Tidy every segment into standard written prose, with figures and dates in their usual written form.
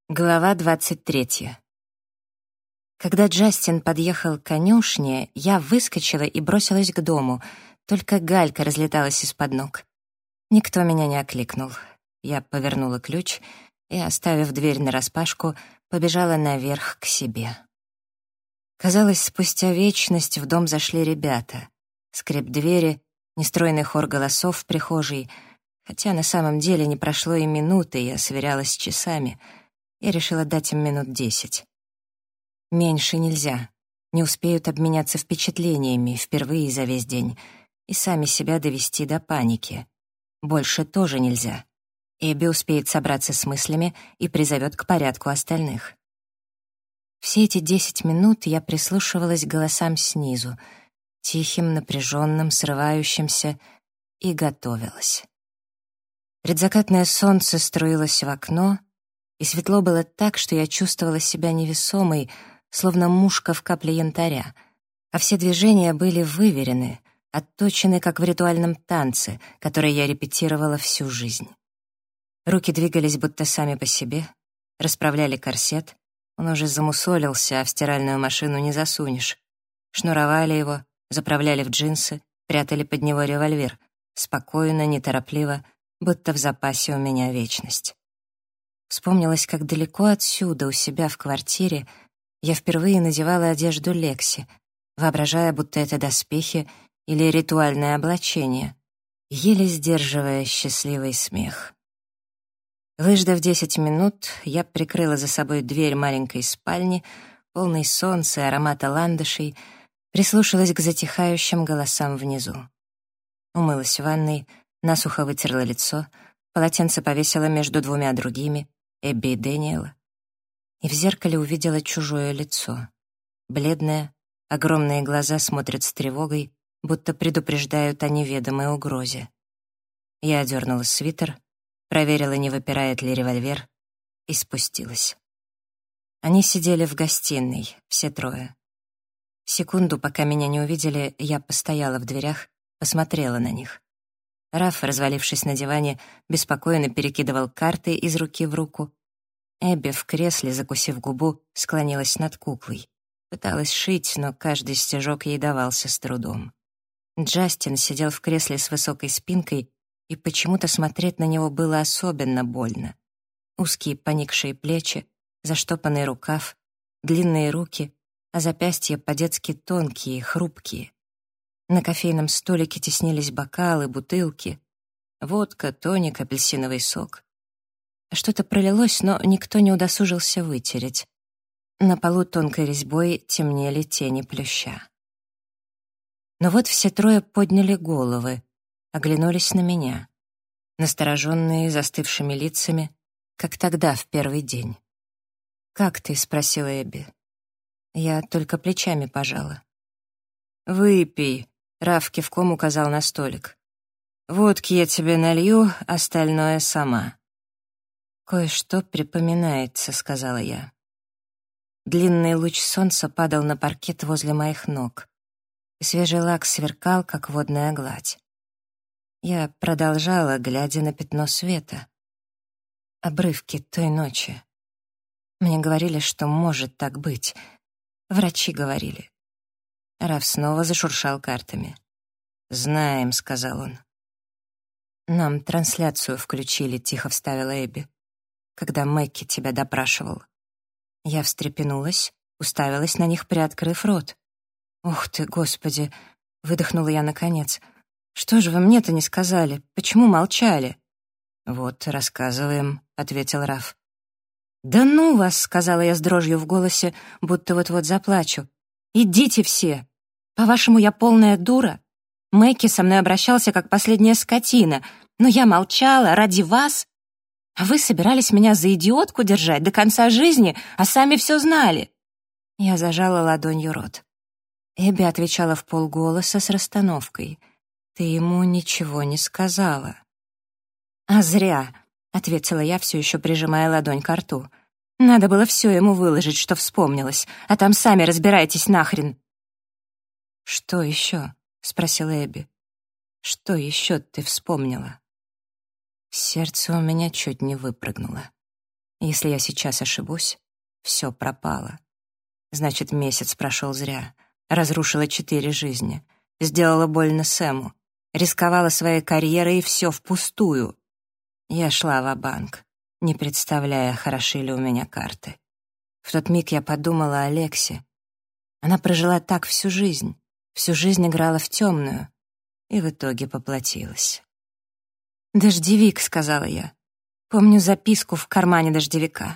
Глава 23. Когда Джастин подъехал к конюшне, я выскочила и бросилась к дому, только галька разлеталась из-под ног. Никто меня не окликнул. Я повернула ключ и, оставив дверь нараспашку, побежала наверх к себе. Казалось, спустя вечность в дом зашли ребята. Скрип двери, нестройный хор голосов в прихожей, хотя на самом деле не прошло и минуты, я сверялась с часами — я решила дать им минут 10. Меньше нельзя. Не успеют обменяться впечатлениями впервые за весь день и сами себя довести до паники. Больше тоже нельзя. Эбби успеет собраться с мыслями и призовет к порядку остальных. Все эти 10 минут я прислушивалась к голосам снизу, тихим, напряженным, срывающимся, и готовилась. Предзакатное солнце струилось в окно, и светло было так, что я чувствовала себя невесомой, словно мушка в капле янтаря, а все движения были выверены, отточены, как в ритуальном танце, который я репетировала всю жизнь. Руки двигались будто сами по себе, расправляли корсет, он уже замусолился, а в стиральную машину не засунешь. Шнуровали его, заправляли в джинсы, прятали под него револьвер, спокойно, неторопливо, будто в запасе у меня вечность. Вспомнилось, как далеко отсюда, у себя в квартире, я впервые надевала одежду Лекси, воображая, будто это доспехи или ритуальное облачение, еле сдерживая счастливый смех. Выждав 10 минут, я прикрыла за собой дверь маленькой спальни, полной солнца и аромата ландышей, прислушалась к затихающим голосам внизу. Умылась в ванной, насухо вытерла лицо, полотенце повесила между двумя другими, Эбби и Дэниела, и в зеркале увидела чужое лицо. Бледное, огромные глаза смотрят с тревогой, будто предупреждают о неведомой угрозе. Я одернула свитер, проверила, не выпирает ли револьвер, и спустилась. Они сидели в гостиной, все трое. Секунду, пока меня не увидели, я постояла в дверях, посмотрела на них. Раф, развалившись на диване, беспокойно перекидывал карты из руки в руку. Эбби в кресле, закусив губу, склонилась над куклой. Пыталась шить, но каждый стежок ей давался с трудом. Джастин сидел в кресле с высокой спинкой, и почему-то смотреть на него было особенно больно. Узкие поникшие плечи, заштопанный рукав, длинные руки, а запястья по-детски тонкие и хрупкие. На кофейном столике теснились бокалы, бутылки, водка, тоник, апельсиновый сок. Что-то пролилось, но никто не удосужился вытереть. На полу тонкой резьбой темнели тени плюща. Но вот все трое подняли головы, оглянулись на меня, настороженные, застывшими лицами, как тогда, в первый день. «Как ты?» — спросила Эбби. Я только плечами пожала. «Выпей», — Раф кивком указал на столик. «Водки я тебе налью, остальное сама». «Кое-что припоминается», — сказала я. Длинный луч солнца падал на паркет возле моих ног, и свежий лак сверкал, как водная гладь. Я продолжала, глядя на пятно света. Обрывки той ночи. Мне говорили, что может так быть. Врачи говорили. Раф снова зашуршал картами. «Знаем», — сказал он. «Нам трансляцию включили», — тихо вставила Эбби, «когда Мэкки тебя допрашивал». Я встрепенулась, уставилась на них, приоткрыв рот. «Ух ты, Господи!» — выдохнула я наконец. «Что же вы мне-то не сказали? Почему молчали?» «Вот, рассказываем», — ответил Раф. «Да ну вас!» — сказала я с дрожью в голосе, будто вот-вот заплачу. «Идите все! По-вашему, я полная дура? Мэкки со мной обращался как последняя скотина, но я молчала ради вас. А вы собирались меня за идиотку держать до конца жизни, а сами все знали». Я зажала ладонью рот. Эбби отвечала вполголоса с расстановкой. «Ты ему ничего не сказала». «А зря», — ответила я, все еще прижимая ладонь ко рту. «Надо было все ему выложить, что вспомнилось, а там сами разбирайтесь нахрен». «Что еще?» — спросила Эбби. «Что еще ты вспомнила?» Сердце у меня чуть не выпрыгнуло. Если я сейчас ошибусь, все пропало. Значит, месяц прошел зря. Разрушила 4 жизни. Сделала больно Сэму. Рисковала своей карьерой, и все впустую. Я шла ва-банк, не представляя, хороши ли у меня карты. В тот миг я подумала о Лексе. Она прожила так всю жизнь играла в темную и в итоге поплатилась. «Дождевик», — сказала я. Помню записку в кармане дождевика.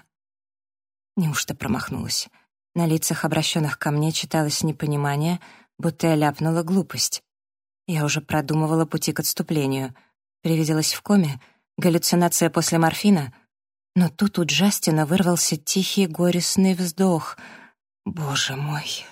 Неужто промахнулась? На лицах, обращенных ко мне, читалось непонимание, будто я ляпнула глупость. Я уже продумывала пути к отступлению. Привиделась в коме, галлюцинация после морфина. Но тут у Джастина вырвался тихий горестный вздох. «Боже мой!»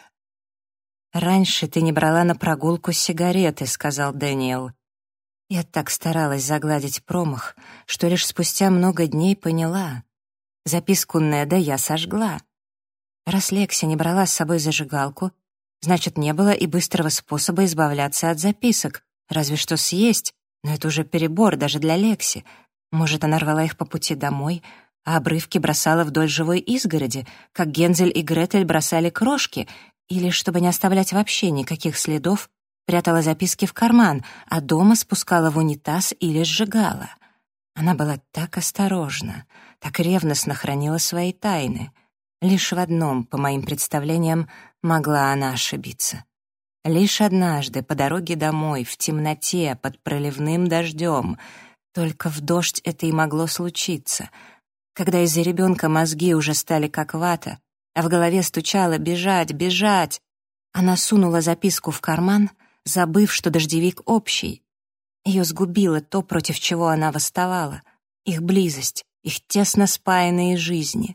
«Раньше ты не брала на прогулку сигареты», — сказал Дэниел. Я так старалась загладить промах, что лишь спустя много дней поняла. Записку Неда я сожгла. Раз Лекси не брала с собой зажигалку, значит, не было и быстрого способа избавляться от записок, разве что съесть, но это уже перебор даже для Лекси. Может, она рвала их по пути домой, а обрывки бросала вдоль живой изгороди, как Гензель и Гретель бросали крошки, или, чтобы не оставлять вообще никаких следов, прятала записки в карман, а дома спускала в унитаз или сжигала. Она была так осторожна, так ревностно хранила свои тайны. Лишь в одном, по моим представлениям, могла она ошибиться. Лишь однажды по дороге домой, в темноте, под проливным дождем. Только в дождь это и могло случиться. Когда из-за ребенка мозги уже стали как вата, а в голове стучало «бежать, бежать», она сунула записку в карман, забыв, что дождевик общий. Ее сгубило то, против чего она восставала, их близость, их тесно спаянные жизни.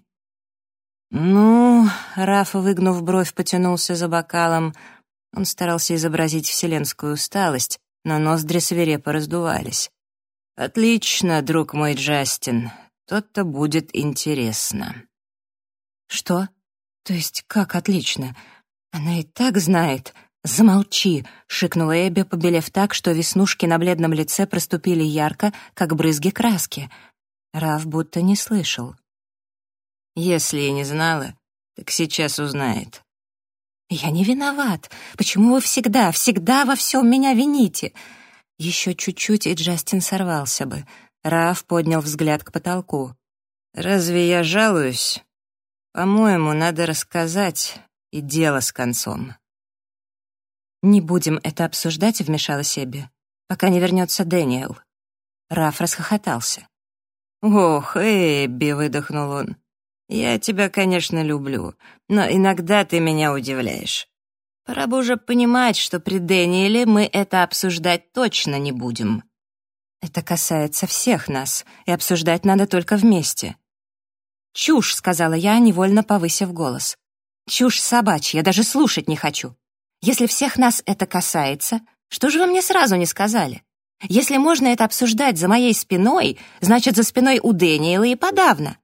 «Ну...» — Раф, выгнув бровь, потянулся за бокалом. Он старался изобразить вселенскую усталость, но ноздри свирепо раздувались. «Отлично, друг мой Джастин, то-то будет интересно». «Что? То есть как отлично? Она и так знает...» «Замолчи!» — шикнула Эбби, побелев так, что веснушки на бледном лице проступили ярко, как брызги краски. Раф будто не слышал. «Если и не знала, так сейчас узнает». «Я не виноват. Почему вы всегда во всем меня вините?» Еще чуть-чуть, и Джастин сорвался бы. Раф поднял взгляд к потолку. «Разве я жалуюсь? По-моему, надо рассказать, и дело с концом». «Не будем это обсуждать», — вмешалась Эбби, «пока не вернется Дэниел». Раф расхохотался. «Ох, Эбби», — выдохнул он, — «я тебя, конечно, люблю, но иногда ты меня удивляешь. Пора бы уже понимать, что при Дэниеле мы это обсуждать точно не будем». «Это касается всех нас, и обсуждать надо только вместе». «Чушь», — сказала я, невольно повысив голос. «Чушь собачья, даже слушать не хочу. Если всех нас это касается, что же вы мне сразу не сказали? Если можно это обсуждать за моей спиной, значит, за спиной у Дэниела и подавно».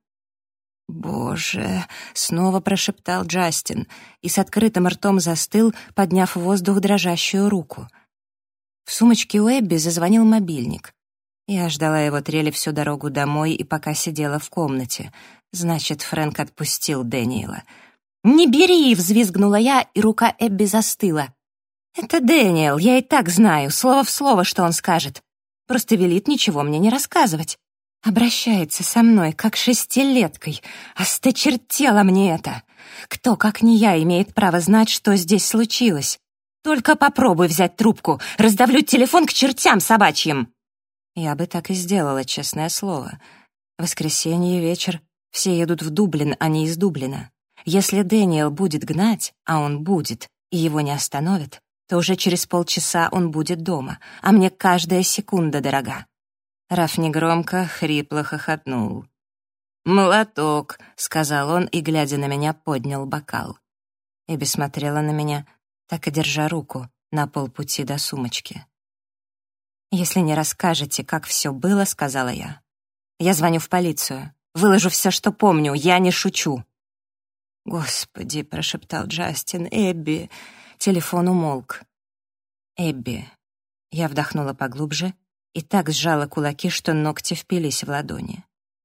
«Боже!» — снова прошептал Джастин и с открытым ртом застыл, подняв в воздух дрожащую руку. В сумочке у Эбби зазвонил мобильник. Я ждала его трели всю дорогу домой и пока сидела в комнате. Значит, Фрэнк отпустил Дэниела. «Не бери!» — взвизгнула я, и рука Эбби застыла. «Это Дэниел, я и так знаю, слово в слово, что он скажет. Просто велит ничего мне не рассказывать. Обращается со мной, как 6-леткой. Осточертело мне это. Кто, как не я, имеет право знать, что здесь случилось? Только попробуй взять трубку, раздавлю телефон к чертям собачьим». Я бы так и сделала, честное слово. Воскресенье вечер, все едут в Дублин, а не из Дублина. Если Дэниел будет гнать, а он будет, и его не остановит, то уже через полчаса он будет дома, а мне каждая секунда дорога. Раф негромко, хрипло хохотнул. «Молоток», — сказал он и, глядя на меня, поднял бокал. Эбби смотрела на меня, так и держа руку на полпути до сумочки. «Если не расскажете, как все было», — сказала я. «Я звоню в полицию, выложу все, что помню, я не шучу». «Господи», — прошептал Джастин, — «Эбби». Телефон умолк. «Эбби». Я вдохнула поглубже и так сжала кулаки, что ногти впились в ладони.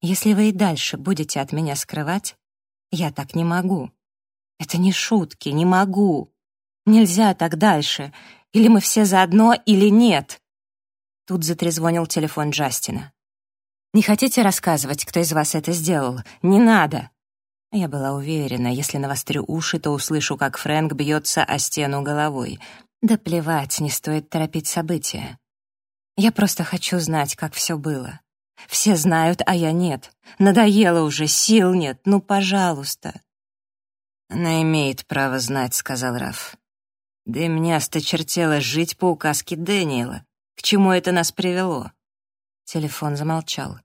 Если вы и дальше будете от меня скрывать, я так не могу. Это не шутки, не могу. Нельзя так дальше. Или мы все заодно, или нет. Тут затрезвонил телефон Джастина. «Не хотите рассказывать, кто из вас это сделал? Не надо!» Я была уверена, если навострю уши, то услышу, как Фрэнк бьется о стену головой. Да плевать, не стоит торопить события. Я просто хочу знать, как все было. Все знают, а я нет. Надоело уже, сил нет, ну, пожалуйста. «Она имеет право знать», — сказал Раф. «Да и мне осточертело жить по указке Дэниела. К чему это нас привело?» Телефон замолчал.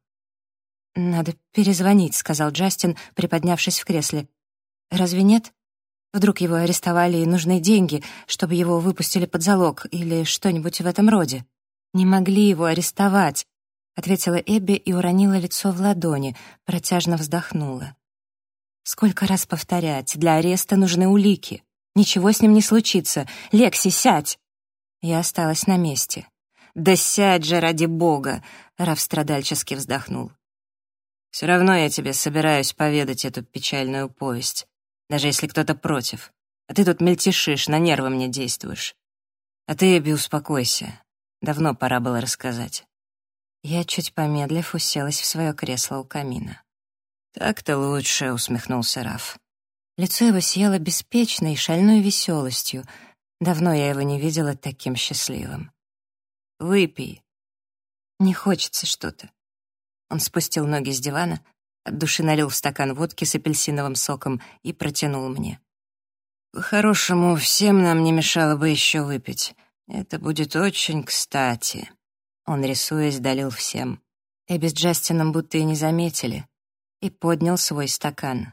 «Надо перезвонить», — сказал Джастин, приподнявшись в кресле. «Разве нет? Вдруг его арестовали и нужны деньги, чтобы его выпустили под залог или что-нибудь в этом роде?» «Не могли его арестовать», — ответила Эбби и уронила лицо в ладони, протяжно вздохнула. «Сколько раз повторять, для ареста нужны улики. Ничего с ним не случится. Лекси, сядь!» Я осталась на месте. «Да сядь же, ради бога!» — Раф страдальчески вздохнул. «Все равно я тебе собираюсь поведать эту печальную повесть, даже если кто-то против. А ты тут мельтешишь, на нервы мне действуешь. А ты, Эбби, успокойся. Давно пора было рассказать». Я, чуть помедлив, уселась в свое кресло у камина. «Так-то лучше», — усмехнулся Раф. Лицо его сияло беспечной и шальной веселостью. Давно я его не видела таким счастливым. «Выпей». «Не хочется что-то». Он спустил ноги с дивана, от души налил в стакан водки с апельсиновым соком и протянул мне. «По-хорошему, всем нам не мешало бы еще выпить. Это будет очень кстати». Он, рисуясь, долил всем. Эбби с Джастином будто и не заметили, и поднял свой стакан.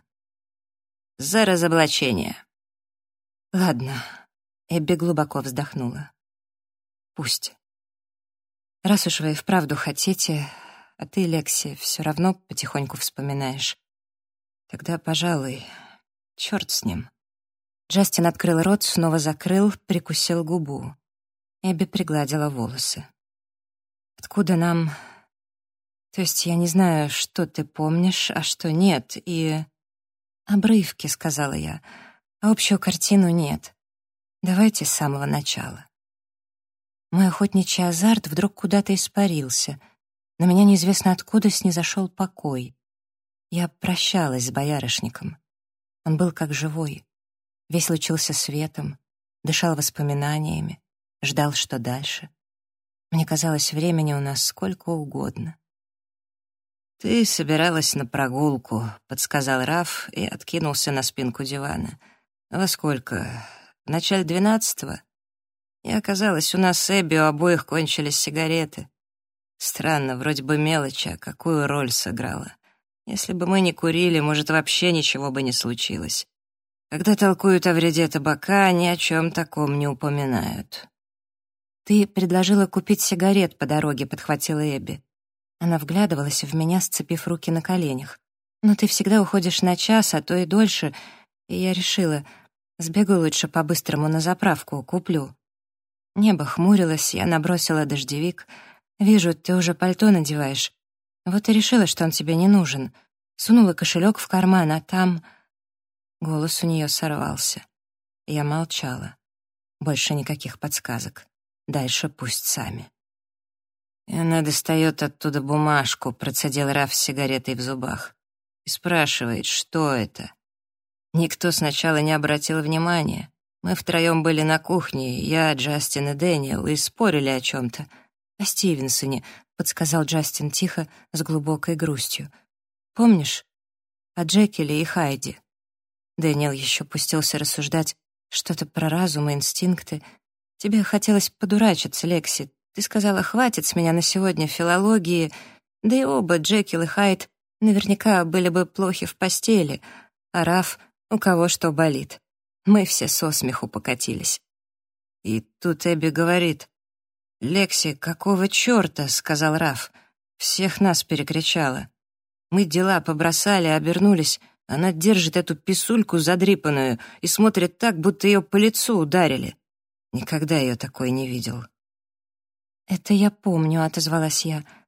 «За разоблачение». «Ладно», — Эбби глубоко вздохнула. «Пусть. Раз уж вы и вправду хотите, а ты, Лекси, все равно потихоньку вспоминаешь, тогда, пожалуй, черт с ним». Джастин открыл рот, снова закрыл, прикусил губу. Эбби пригладила волосы. «Откуда нам... То есть я не знаю, что ты помнишь, а что нет, и...» «Обрывки», — сказала я, — «а общую картину нет. Давайте с самого начала». Мой охотничий азарт вдруг куда-то испарился. На меня неизвестно откуда снизошел покой. Я прощалась с боярышником. Он был как живой. Весь лучился светом, дышал воспоминаниями, ждал, что дальше. Мне казалось, времени у нас сколько угодно. «Ты собиралась на прогулку», — подсказал Раф и откинулся на спинку дивана. «Во сколько? В начале 12-го? И оказалось, у нас с Эбби у обоих кончились сигареты. Странно, вроде бы мелочь, а какую роль сыграла. Если бы мы не курили, может, вообще ничего бы не случилось. Когда толкуют о вреде табака, ни о чем таком не упоминают». «Ты предложила купить сигарет по дороге», — подхватила Эбби. Она вглядывалась в меня, сцепив руки на коленях. «Но ты всегда уходишь на час, а то и дольше, и я решила, сбегу лучше по-быстрому на заправку, куплю». Небо хмурилось, я набросила дождевик. «Вижу, ты уже пальто надеваешь. Вот и решила, что он тебе не нужен. Сунула кошелек в карман, а там...» Голос у нее сорвался. Я молчала. Больше никаких подсказок. Дальше пусть сами. И она достает оттуда бумажку, процедил Раф с сигаретой в зубах, и спрашивает, что это. Никто сначала не обратил внимания. Мы втроем были на кухне, я, Джастин и Дэниел, и спорили о чем-то. «О Стивенсоне», — подсказал Джастин тихо, с глубокой грустью. «Помнишь? О Джекиле и Хайди». Дэниел еще пустился рассуждать что-то про разум и инстинкты. «Тебе хотелось подурачиться, Лекси. Ты сказала, хватит с меня на сегодня филологии, да и оба, Джекил и Хайд, наверняка были бы плохи в постели, а Раф, у кого что болит. Мы все со смеху покатились». И тут Эбби говорит: «Лекси, какого черта?» — сказал Раф. Всех нас перекричала. Мы дела побросали, обернулись. Она держит эту писульку задрипанную и смотрит так, будто ее по лицу ударили. Никогда ее такой не видел. «Это я помню», — отозвалась я.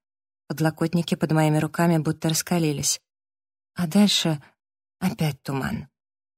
Подлокотники под моими руками будто раскалились. А дальше опять туман.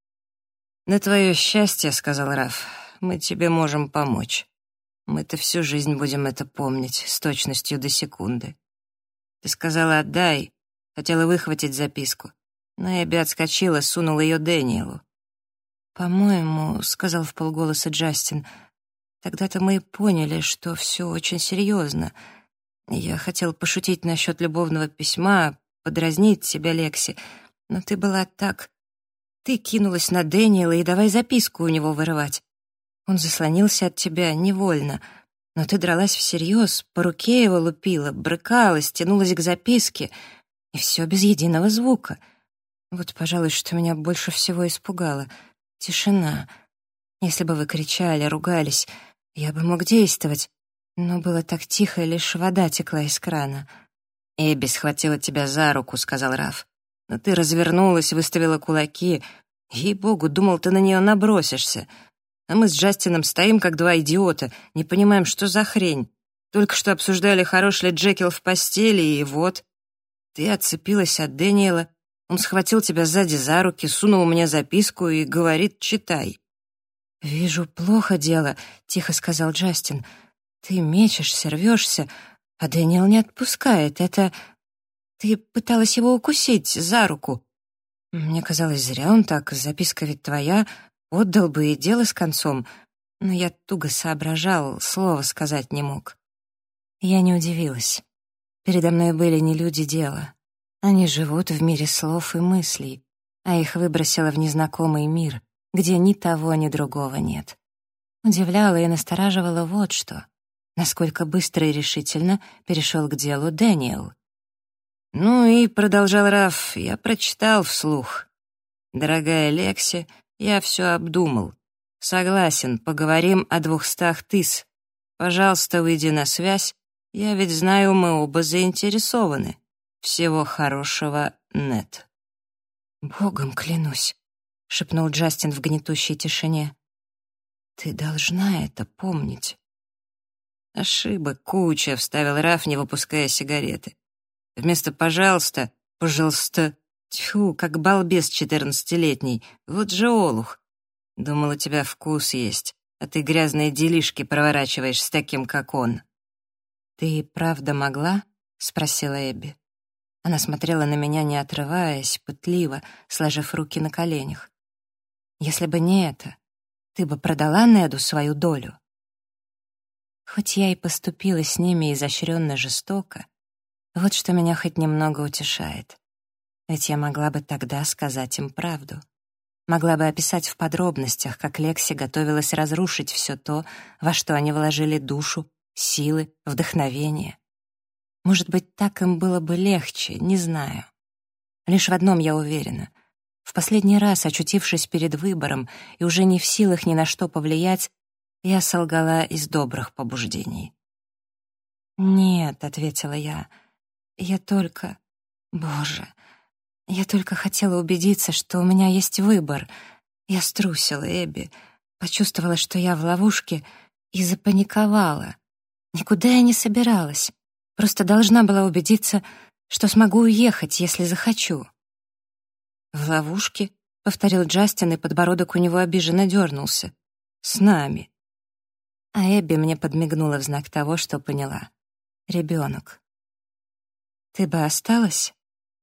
«На твое счастье, — сказал Раф, — мы тебе можем помочь. Мы-то всю жизнь будем это помнить, с точностью до секунды. Ты сказала «отдай», хотела выхватить записку, но Эбби отскочила, сунула ее Дэниелу. «По-моему, — сказал вполголоса Джастин, — тогда-то мы и поняли, что все очень серьезно. Я хотел пошутить насчет любовного письма, подразнить тебя, Лекси, но ты была так... Ты кинулась на Дэниела и давай записку у него вырывать. Он заслонился от тебя невольно, но ты дралась всерьез, по руке его лупила, брыкалась, тянулась к записке, и все без единого звука. Вот, пожалуй, что меня больше всего испугало — тишина. Если бы вы кричали, ругались, я бы мог действовать, но было так тихо, лишь вода текла из крана. «Эбби схватила тебя за руку», — сказал Раф. «Но ты развернулась, выставила кулаки. Ей-богу, думал, ты на нее набросишься. А мы с Джастином стоим, как два идиота, не понимаем, что за хрень. Только что обсуждали, хорош ли Джекил в постели, и вот. Ты отцепилась от Дэниела, он схватил тебя сзади за руки, сунул мне записку и говорит «читай». «Вижу, плохо дело», — тихо сказал Джастин. «Ты мечешься, рвешься, а Дэниел не отпускает. Это... Ты пыталась его укусить за руку. Мне казалось, зря он так, записка ведь твоя, отдал бы и дело с концом. Но я туго соображал, слова сказать не мог». Я не удивилась. Передо мной были не люди дела. Они живут в мире слов и мыслей, а их выбросило в незнакомый мир, где ни того, ни другого нет. Удивляло и настораживало вот что. Насколько быстро и решительно перешел к делу Дэниел. «Ну и, — продолжал Раф, — я прочитал вслух. Дорогая Лекси, я все обдумал. Согласен, поговорим о 200 тыс. Пожалуйста, выйди на связь. Я ведь знаю, мы оба заинтересованы. Всего хорошего, Нет». «Богом клянусь», — шепнул Джастин в гнетущей тишине. «Ты должна это помнить». «Ошибок куча», — вставил Раф, не выпуская сигареты. Вместо «пожалуйста», «пожалуйста». Тьфу, как балбес 14-летний. Вот же олух. Думал, у тебя вкус есть, а ты грязные делишки проворачиваешь с таким, как он. «Ты правда могла?» — спросила Эбби. Она смотрела на меня, не отрываясь, пытливо, сложив руки на коленях. «Если бы не это, ты бы продала Неду свою долю?» Хоть я и поступила с ними изощренно жестоко, вот что меня хоть немного утешает. Ведь я могла бы тогда сказать им правду. Могла бы описать в подробностях, как Лекси готовилась разрушить все то, во что они вложили душу, силы, вдохновение. Может быть, так им было бы легче, не знаю. Лишь в одном я уверена. В последний раз, очутившись перед выбором и уже не в силах ни на что повлиять, я солгала из добрых побуждений. «Нет», — ответила я, — «я только... Боже, я только хотела убедиться, что у меня есть выбор. Я струсила, Эбби, почувствовала, что я в ловушке, и запаниковала. Никуда я не собиралась, просто должна была убедиться, что смогу уехать, если захочу». «В ловушке?» — повторил Джастин, и подбородок у него обиженно дернулся. «С нами». А Эбби мне подмигнула в знак того, что поняла. «Ребенок». «Ты бы осталась?»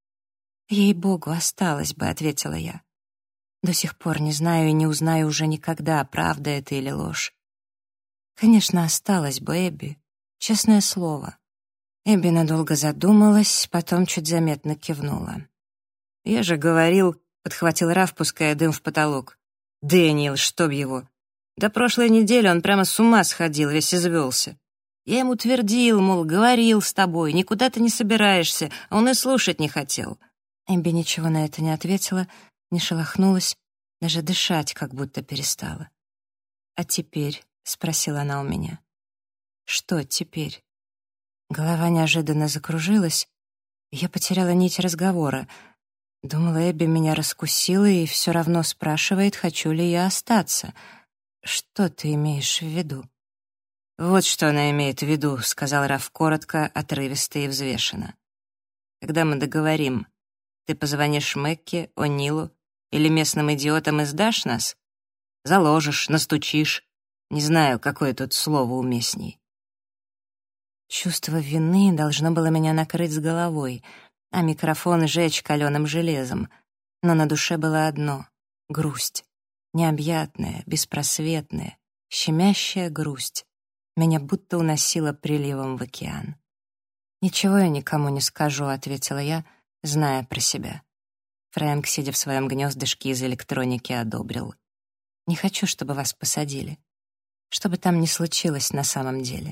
«Ей-богу, осталась бы», — ответила я. «До сих пор не знаю и не узнаю уже никогда, правда это или ложь. Конечно, осталась бы, Эбби, честное слово». Эбби надолго задумалась, потом чуть заметно кивнула. «Я же говорил», — подхватил Раф, пуская дым в потолок. «Дэниел, чтоб его! До прошлой недели он прямо с ума сходил, весь извелся. Я ему твердил, мол, говорил с тобой, никуда ты не собираешься, а он и слушать не хотел». Эбби ничего на это не ответила, не шелохнулась, даже дышать как будто перестала. «А теперь?» — спросила она у меня. «Что теперь?» Голова неожиданно закружилась, и я потеряла нить разговора. Думала, Эбби меня раскусила и все равно спрашивает, хочу ли я остаться. Что ты имеешь в виду? «Вот что она имеет в виду», — сказал Раф коротко, отрывисто и взвешенно. «Когда мы договорим, ты позвонишь Мэкке, О'Нилу или местным идиотам и сдашь нас? Заложишь, настучишь. Не знаю, какое тут слово уместней». Чувство вины должно было меня накрыть с головой, а микрофон жечь каленым железом. Но на душе было одно — грусть. Необъятная, беспросветная, щемящая грусть. Меня будто уносило приливом в океан. «Ничего я никому не скажу», — ответила я, зная про себя. Фрэнк, сидя в своем гнездышке из электроники, одобрил. «Не хочу, чтобы вас посадили. Что бы там ни случилось на самом деле».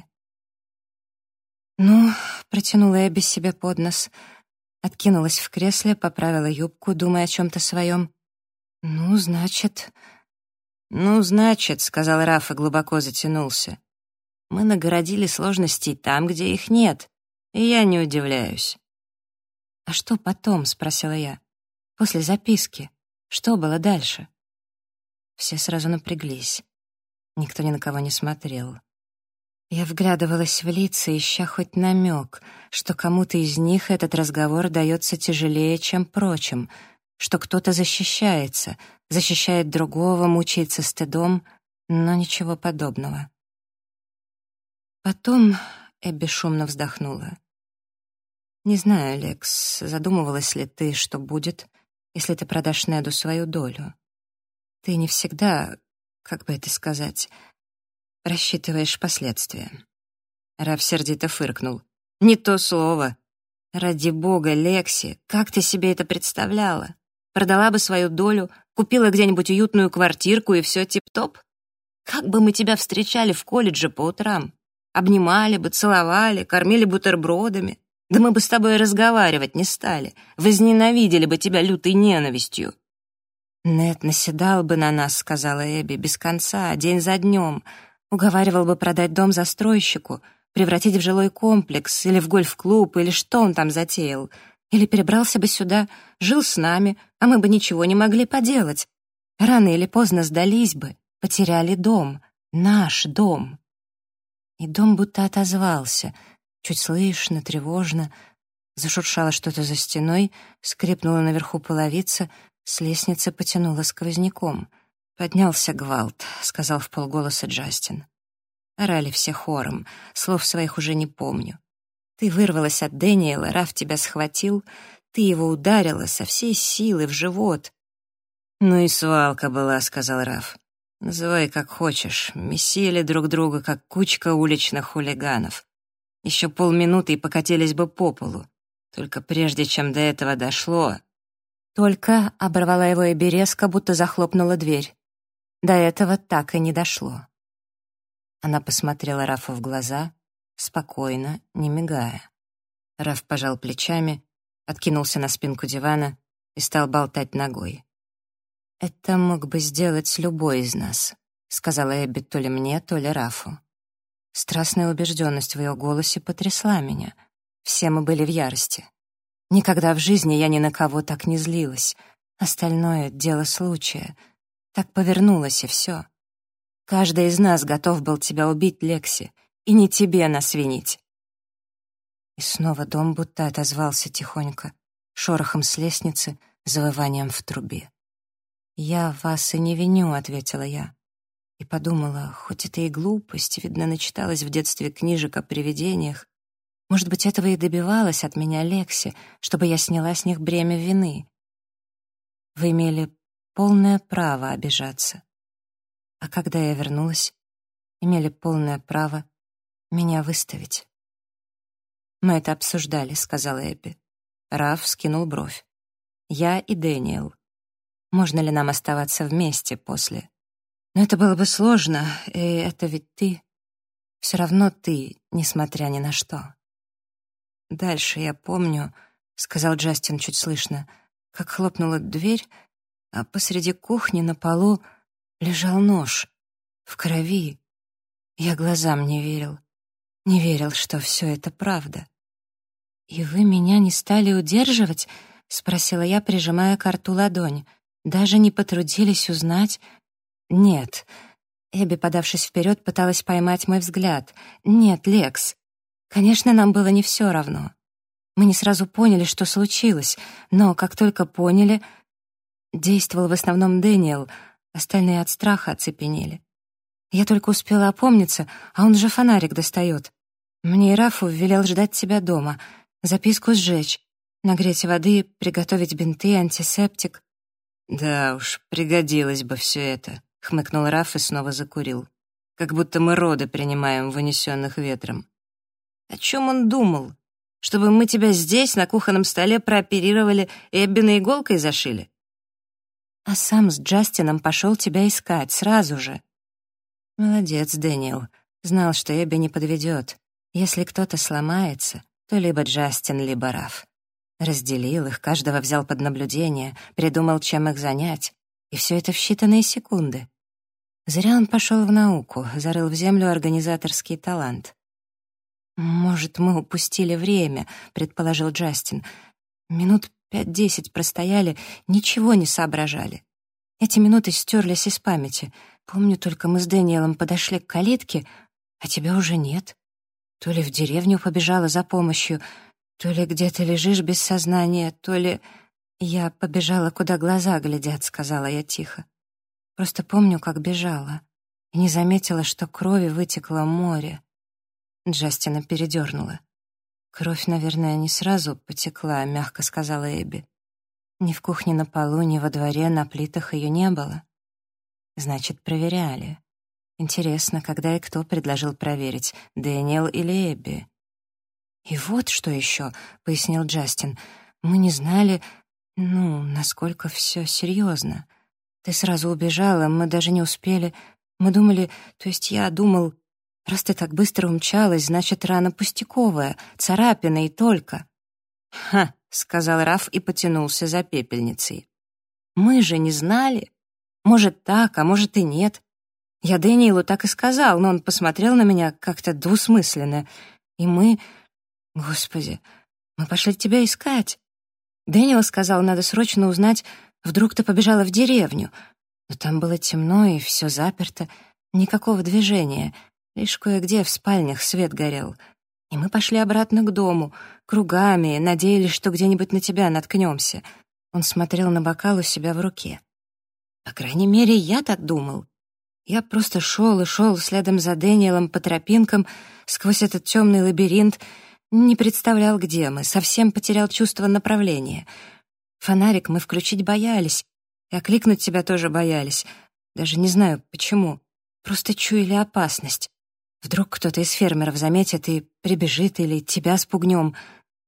«Ну», — протянула Эбби себе под нос, откинулась в кресле, поправила юбку, думая о чем-то своем. «Ну, значит...» «Ну, значит», — сказал Раф и глубоко затянулся. «Мы нагородили сложностей там, где их нет, и я не удивляюсь». «А что потом?» — спросила я. «После записки. Что было дальше?» Все сразу напряглись. Никто ни на кого не смотрел. Я вглядывалась в лица, ища хоть намек, что кому-то из них этот разговор дается тяжелее, чем прочим, что кто-то защищается, защищает другого, мучается стыдом, но ничего подобного. Потом Эбби шумно вздохнула. «Не знаю, Лекс, задумывалась ли ты, что будет, если ты продашь Неду свою долю? Ты не всегда, как бы это сказать, рассчитываешь последствия». Раф сердито фыркнул. «Не то слово. Ради бога, Лекси, как ты себе это представляла? Продала бы свою долю, купила где-нибудь уютную квартирку и все тип-топ? Как бы мы тебя встречали в колледже по утрам? Обнимали бы, целовали, кормили бутербродами. Да мы бы с тобой разговаривать не стали, возненавидели бы тебя лютой ненавистью». «Нед наседал бы на нас», — сказала Эбби, — «без конца, день за днем. Уговаривал бы продать дом застройщику, превратить в жилой комплекс или в гольф-клуб, или что он там затеял. Или перебрался бы сюда, жил с нами, а мы бы ничего не могли поделать. Рано или поздно сдались бы, потеряли дом, наш дом». И дом будто отозвался, чуть слышно, тревожно. Зашуршало что-то за стеной, скрипнула наверху половица, с лестницы потянуло сквозняком. «Поднялся гвалт», — сказал вполголоса Джастин. Орали все хором, слов своих уже не помню. «Ты вырвалась от Дэниела, Раф тебя схватил, ты его ударила со всей силы в живот». «Ну и свалка была», — сказал Раф. «Называй как хочешь, месили друг друга, как кучка уличных хулиганов. Еще полминуты и покатились бы по полу. Только прежде чем до этого дошло...» Только оборвала его Эбби резко, будто захлопнула дверь. До этого так и не дошло. Она посмотрела Рафу в глаза, спокойно, не мигая. Раф пожал плечами, откинулся на спинку дивана и стал болтать ногой. «Это мог бы сделать любой из нас», — сказала Эбби то ли мне, то ли Рафу. Страстная убежденность в ее голосе потрясла меня. Все мы были в ярости. Никогда в жизни я ни на кого так не злилась. Остальное — дело случая. Так повернулось, и все. Каждый из нас готов был тебя убить, Лекси, и не тебе нас винить. И снова дом будто отозвался тихонько, шорохом с лестницы, завыванием в трубе. «Я вас и не виню», — ответила я. И подумала, хоть это и глупость, видно, начиталась в детстве книжек о привидениях, может быть, этого и добивалась от меня Лекси, чтобы я сняла с них бремя вины. Вы имели полное право обижаться. А когда я вернулась, имели полное право меня выставить. «Мы это обсуждали», — сказала Эбби. Раф вскинул бровь. «Я и Дэниел. Можно ли нам оставаться вместе после? Но это было бы сложно, и это ведь ты. Все равно ты, несмотря ни на что». «Дальше я помню», — сказал Джастин чуть слышно, как хлопнула дверь, а посреди кухни на полу лежал нож в крови. Я глазам не верил, что все это правда. «И вы меня не стали удерживать?» — спросила я, прижимая к рту ладонь. «Даже не потрудились узнать?» «Нет». Эбби, подавшись вперед, пыталась поймать мой взгляд. «Нет, Лекс, конечно, нам было не все равно. Мы не сразу поняли, что случилось, но как только поняли, действовал в основном Дэниел, остальные от страха оцепенели. Я только успела опомниться, а он уже фонарик достает. Мне и Рафу велел ждать тебя дома, записку сжечь, нагреть воды, приготовить бинты, антисептик». «Да уж, пригодилось бы все это», — хмыкнул Раф и снова закурил. «Как будто мы роды принимаем в унесенных ветром». «О чем он думал? Чтобы мы тебя здесь, на кухонном столе, прооперировали и Эбби иголкой зашили?» «А сам с Джастином пошел тебя искать сразу же». «Молодец, Дэниел. Знал, что Эбби не подведет. Если кто-то сломается, то либо Джастин, либо Раф. Разделил их, каждого взял под наблюдение, придумал, чем их занять. И все это в считанные секунды. Зря он пошел в науку, зарыл в землю организаторский талант». «Может, мы упустили время», — предположил Джастин. «Минут 5-10 простояли, ничего не соображали. Эти минуты стерлись из памяти. Помню, только мы с Дэниелом подошли к калитке, а тебя уже нет. То ли в деревню побежала за помощью, то ли где ты лежишь без сознания, то ли...» «Я побежала, куда глаза глядят», — сказала я тихо. «Просто помню, как бежала, и не заметила, что крови вытекло море». Джастина передернула. «Кровь, наверное, не сразу потекла», — мягко сказала Эбби. «Ни в кухне на полу, ни во дворе на плитах ее не было. Значит, проверяли. Интересно, когда и кто предложил проверить, Дэниел или Эбби?» «И вот что еще», — пояснил Джастин. «Мы не знали, насколько все серьезно. Ты сразу убежала, мы даже не успели. Мы думали, то есть я думал, раз ты так быстро умчалась, значит, рана пустяковая, царапина и только». «Ха», — сказал Раф и потянулся за пепельницей. «Мы же не знали. Может, так, а может и нет. Я Дэниелу так и сказал, но он посмотрел на меня как-то двусмысленно. И мы... Господи, мы пошли тебя искать. Дэниел сказал, надо срочно узнать, вдруг ты побежала в деревню. Но там было темно и все заперто, никакого движения, лишь кое-где в спальнях свет горел. И мы пошли обратно к дому, кругами, надеялись, что где-нибудь на тебя наткнемся». Он смотрел на бокал у себя в руке. «По крайней мере, я так думал. Я просто шел и шел следом за Дэниелом по тропинкам сквозь этот темный лабиринт, не представлял, где мы, совсем потерял чувство направления. Фонарик мы включить боялись, и окликнуть тебя тоже боялись. Даже не знаю, почему. Просто чуяли опасность. Вдруг кто-то из фермеров заметит и прибежит, или тебя спугнем».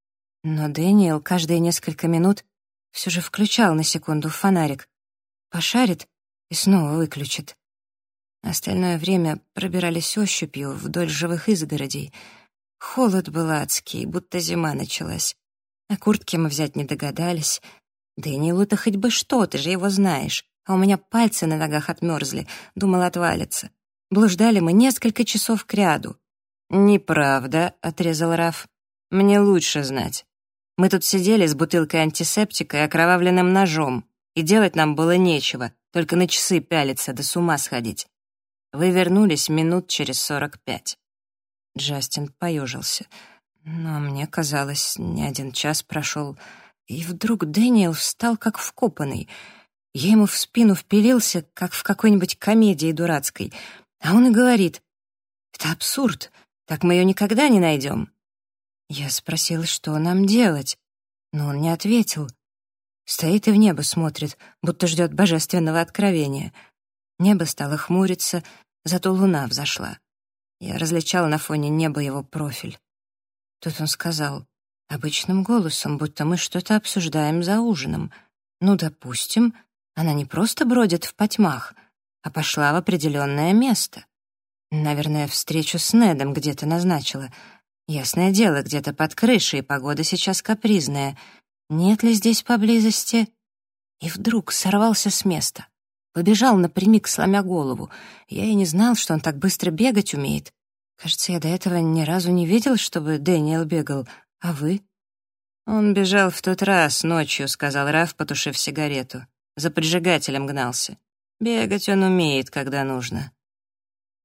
Но Дэниел каждые несколько минут все же включал на секунду фонарик, пошарит и снова выключит. Остальное время пробирались ощупью вдоль живых изгородей. Холод был адский, будто зима началась. А куртки мы взять не догадались. Дэниелу-то хоть бы что, ты же его знаешь. А у меня пальцы на ногах отмерзли, думал, отвалится. Блуждали мы несколько часов кряду. «Неправда», — отрезал Раф. «Мне лучше знать. Мы тут сидели с бутылкой антисептика и окровавленным ножом, и делать нам было нечего, только на часы пялиться да с ума сходить. Вы вернулись минут через 45. Джастин поежился. Но мне казалось, не 1 час прошел. И вдруг Дэниел встал как вкопанный. Я ему в спину впилился, как в какой-нибудь комедии дурацкой. А он и говорит: «Это абсурд, так мы ее никогда не найдем». Я спросил, что нам делать, но он не ответил. Стоит и в небо смотрит, будто ждет божественного откровения. Небо стало хмуриться, зато луна взошла. Я различал на фоне неба его профиль. Тут он сказал обычным голосом, будто мы что-то обсуждаем за ужином. «Ну, допустим, она не просто бродит в потьмах, а пошла в определенное место. Наверное, встречу с Недом где-то назначила. Ясное дело, где-то под крышей, погода сейчас капризная. Нет ли здесь поблизости?» И вдруг сорвался с места. Побежал напрямик, сломя голову. Я и не знал, что он так быстро бегать умеет. Кажется, я до этого ни разу не видел, чтобы Дэниел бегал. А вы? «Он бежал в тот раз ночью», — сказал Раф, потушив сигарету. «За поджигателем гнался. Бегать он умеет, когда нужно».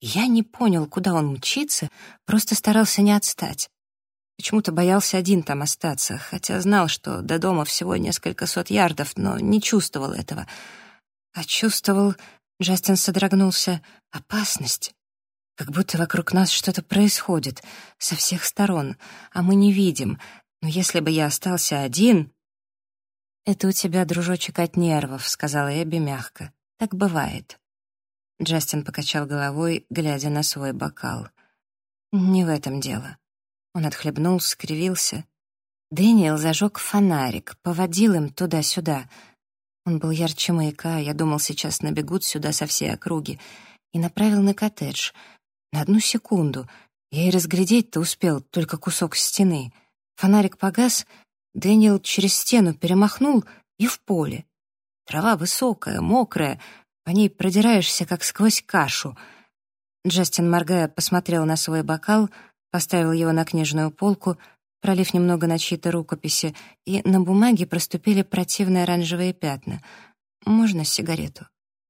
Я не понял, куда он мчится, просто старался не отстать. Почему-то боялся один там остаться, хотя знал, что до дома всего несколько сот ярдов, но не чувствовал этого. А чувствовал, Джастин содрогнулся, опасность. Как будто вокруг нас что-то происходит со всех сторон, а мы не видим. Но если бы я остался один... «Это у тебя, дружочек, от нервов», — сказала Эбби мягко. «Так бывает». Джастин покачал головой, глядя на свой бокал. «Не в этом дело». Он отхлебнул, скривился. Дэниел зажег фонарик, поводил им туда-сюда. Он был ярче маяка, я думал, сейчас набегут сюда со всей округи, и направил на коттедж. На 1 секунду. Я и разглядеть-то успел, только кусок стены. Фонарик погас, Дэниел через стену перемахнул и в поле. Трава высокая, мокрая, по ней продираешься, как сквозь кашу. Джастин, моргая, посмотрел на свой бокал, поставил его на книжную полку, пролив немного на чьи-то рукописи, и на бумаге проступили противные оранжевые пятна. «Можно сигарету?»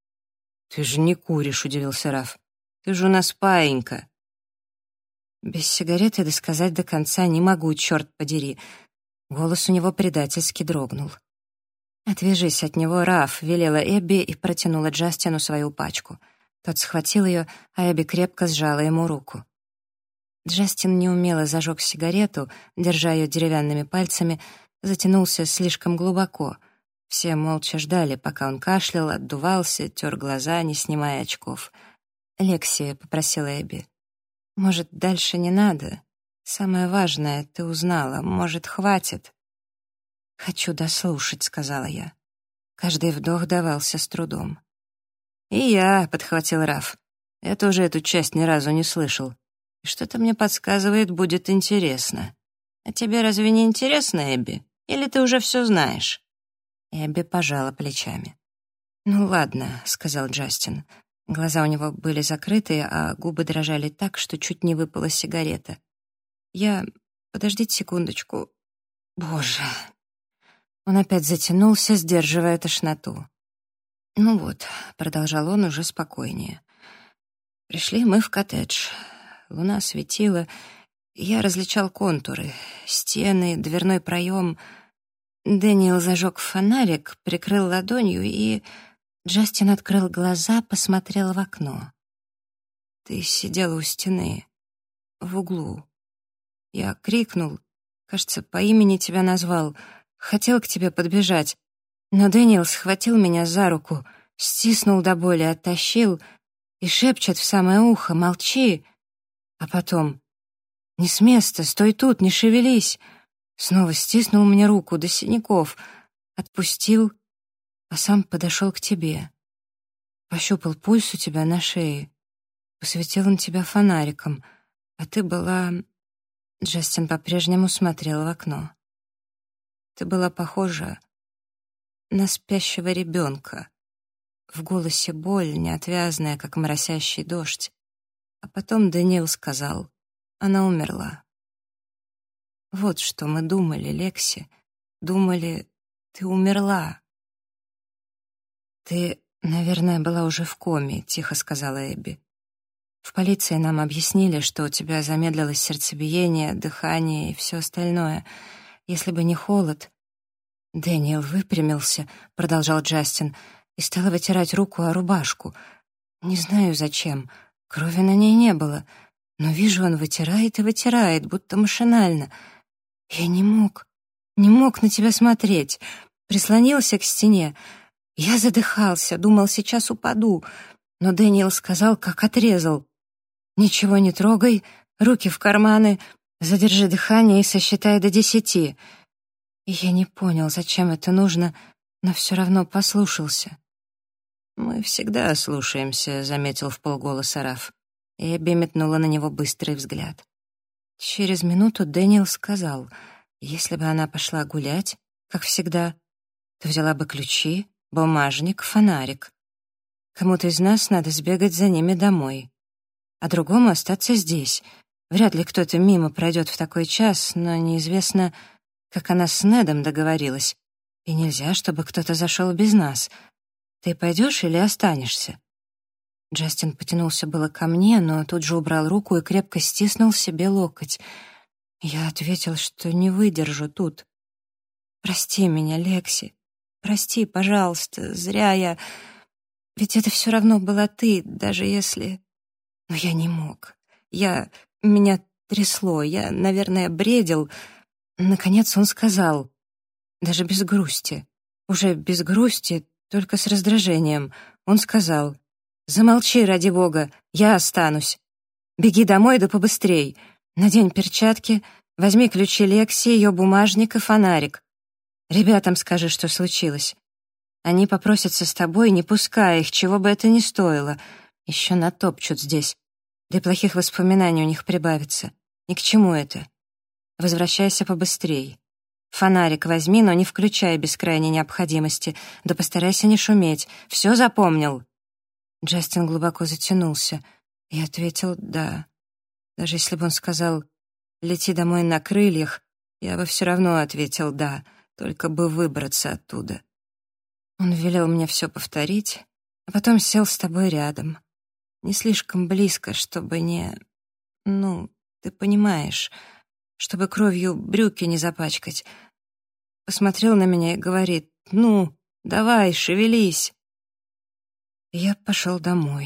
«Ты же не куришь», — удивился Раф. «Ты же у нас паинька». «Без сигареты досказать до конца не могу, черт подери». Голос у него предательски дрогнул. «Отвяжись от него, Раф», — велела Эбби и протянула Джастину свою пачку. Тот схватил ее, а Эбби крепко сжала ему руку. Джастин неумело зажег сигарету, держа ее деревянными пальцами, затянулся слишком глубоко. Все молча ждали, пока он кашлял, отдувался, тер глаза, не снимая очков. «Лекси», — попросила Эбби, — «может, дальше не надо? Самое важное ты узнала, может, хватит?» «Хочу дослушать», — сказала я. Каждый вдох давался с трудом. «И я», — подхватил Раф. «Я тоже эту часть ни разу не слышал. И что-то мне подсказывает, будет интересно. А тебе разве не интересно, Эбби? Или ты уже все знаешь?» Эбби пожала плечами. «Ну ладно», — сказал Джастин. Глаза у него были закрыты, а губы дрожали так, что чуть не выпала сигарета. Подождите секундочку. Боже!» Он опять затянулся, сдерживая тошноту. «Ну вот», — продолжал он уже спокойнее. «Пришли мы в коттедж. Луна светила, и я различал контуры, стены, дверной проем. Дэниел зажег фонарик, прикрыл ладонью, и Джастин открыл глаза, посмотрел в окно. Ты сидела у стены, в углу. Я крикнул, кажется, по имени тебя назвал, хотел к тебе подбежать, но Дэниел схватил меня за руку, стиснул до боли, оттащил и шепчет в самое ухо: «Молчи!» А потом: «Не с места, стой тут, не шевелись!» Снова стиснул мне руку до синяков, отпустил, а сам подошел к тебе. Пощупал пульс у тебя на шее, посветил на тебя фонариком, а ты была... Джастин по-прежнему смотрел в окно. Ты была похожа на спящего ребенка. В голосе боль, неотвязная, как моросящий дождь. А потом Дэниел сказал: она умерла. Вот что мы думали, Лекси. Думали, ты умерла. Ты, наверное, была уже в коме, тихо сказала Эбби. В полиции нам объяснили, что у тебя замедлилось сердцебиение, дыхание и все остальное. Если бы не холод... Дэниел выпрямился, продолжал Джастин, и стал вытирать руку о рубашку. Не знаю зачем, крови на ней не было, но вижу, он вытирает и вытирает, будто машинально. Я не мог на тебя смотреть. Прислонился к стене. Я задыхался, думал, сейчас упаду, но Дэниел сказал, как отрезал. Ничего не трогай, руки в карманы, задержи дыхание и сосчитай до 10. И я не понял, зачем это нужно, но все равно послушался. «Мы всегда слушаемся», — заметил вполголоса Раф. Эбби метнула на него быстрый взгляд. Через минуту Дэниел сказал: если бы она пошла гулять, как всегда, то взяла бы ключи, бумажник, фонарик. Кому-то из нас надо сбегать за ними домой, а другому остаться здесь. Вряд ли кто-то мимо пройдет в такой час, но неизвестно, как она с Недом договорилась. И нельзя, чтобы кто-то зашел без нас. Ты пойдешь или останешься?» Джастин потянулся было ко мне, но тут же убрал руку и крепко стиснул себе локоть. Я ответил, что не выдержу тут. «Прости меня, Лекси. Прости, пожалуйста. Зря я... Ведь это все равно была ты, даже если...» Но я не мог. Меня трясло. Я, наверное, бредил. Наконец он сказал, даже без грусти, уже без грусти, только с раздражением, он сказал: «Замолчи, ради бога, я останусь. Беги домой да побыстрей. Надень перчатки, возьми ключи Лекси, ее бумажник и фонарик. Ребятам скажи, что случилось. Они попросятся с тобой, не пускай их, чего бы это ни стоило. Еще натопчут здесь. Да и плохих воспоминаний у них прибавится. Ни к чему это. Возвращайся побыстрей. Фонарик возьми, но не включай без крайней необходимости. Да постарайся не шуметь. Все запомнил?» Джастин глубоко затянулся. Я ответил «да». Даже если бы он сказал «лети домой на крыльях», я бы все равно ответил «да», только бы выбраться оттуда. Он велел мне все повторить, а потом сел с тобой рядом. Не слишком близко, чтобы не... Ну, ты понимаешь, чтобы кровью брюки не запачкать. Посмотрел на меня и говорит: «Ну, давай, шевелись». И я пошел домой.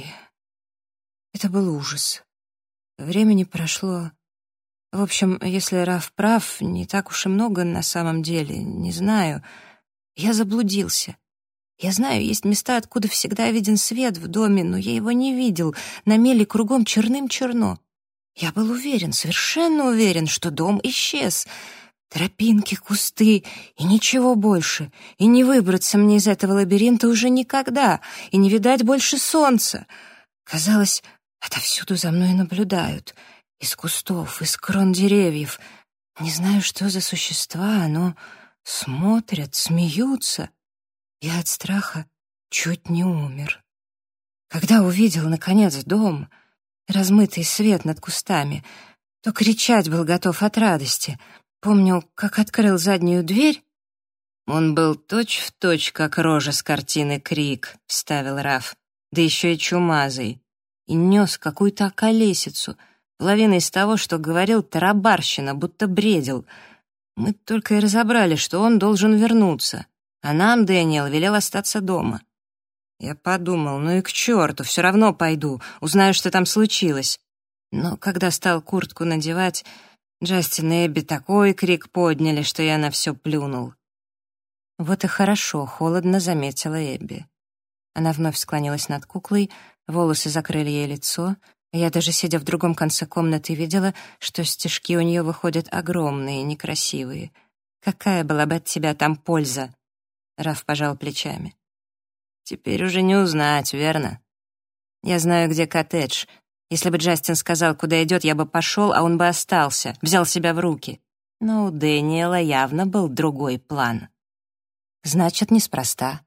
Это был ужас. Времени прошло... В общем, если Раф прав, не так уж и много на самом деле, не знаю. Я заблудился. Я знаю, есть места, откуда всегда виден свет в доме, но я его не видел. На мели кругом черным-черно. Я был уверен, совершенно уверен, что дом исчез. Тропинки, кусты и ничего больше. И не выбраться мне из этого лабиринта уже никогда, и не видать больше солнца. Казалось, отовсюду за мной наблюдают. Из кустов, из крон деревьев. Не знаю, что за существа, но смотрят, смеются. Я от страха чуть не умер. Когда увидел, наконец, дом, размытый свет над кустами, то кричать был готов от радости. Помню, как открыл заднюю дверь. «Он был точь-в-точь, как рожа с картины «Крик», — вставил Раф, да еще и чумазый, и нес какую-то околесицу, половина из того, что говорил, тарабарщина, будто бредил. Мы только и разобрали, что он должен вернуться, а нам Дэниел велел остаться дома. Я подумал, ну и к черту, все равно пойду, узнаю, что там случилось. Но когда стал куртку надевать, Джастин и Эбби такой крик подняли, что я на все плюнул. «Вот и хорошо», — холодно заметила Эбби. Она вновь склонилась над куклой, волосы закрыли ей лицо. Я даже, сидя в другом конце комнаты, видела, что стежки у нее выходят огромные, некрасивые. «Какая была бы от тебя там польза?» Раф пожал плечами. «Теперь уже не узнать, верно? Я знаю, где коттедж. Если бы Джастин сказал, куда идет, я бы пошел, а он бы остался, взял себя в руки. Но у Дэниела явно был другой план». «Значит, неспроста».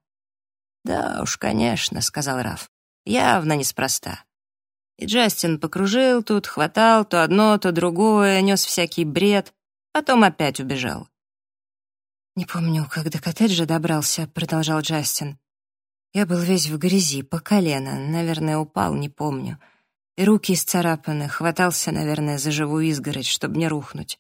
«Да уж, конечно», — сказал Раф. «Явно неспроста. И Джастин покружил тут, хватал то одно, то другое, нес всякий бред, потом опять убежал». «Не помню, как до коттеджа добрался», — продолжал Джастин. «Я был весь в грязи, по колено, наверное, упал, не помню. И руки исцарапаны, хватался, наверное, за живую изгородь, чтобы не рухнуть.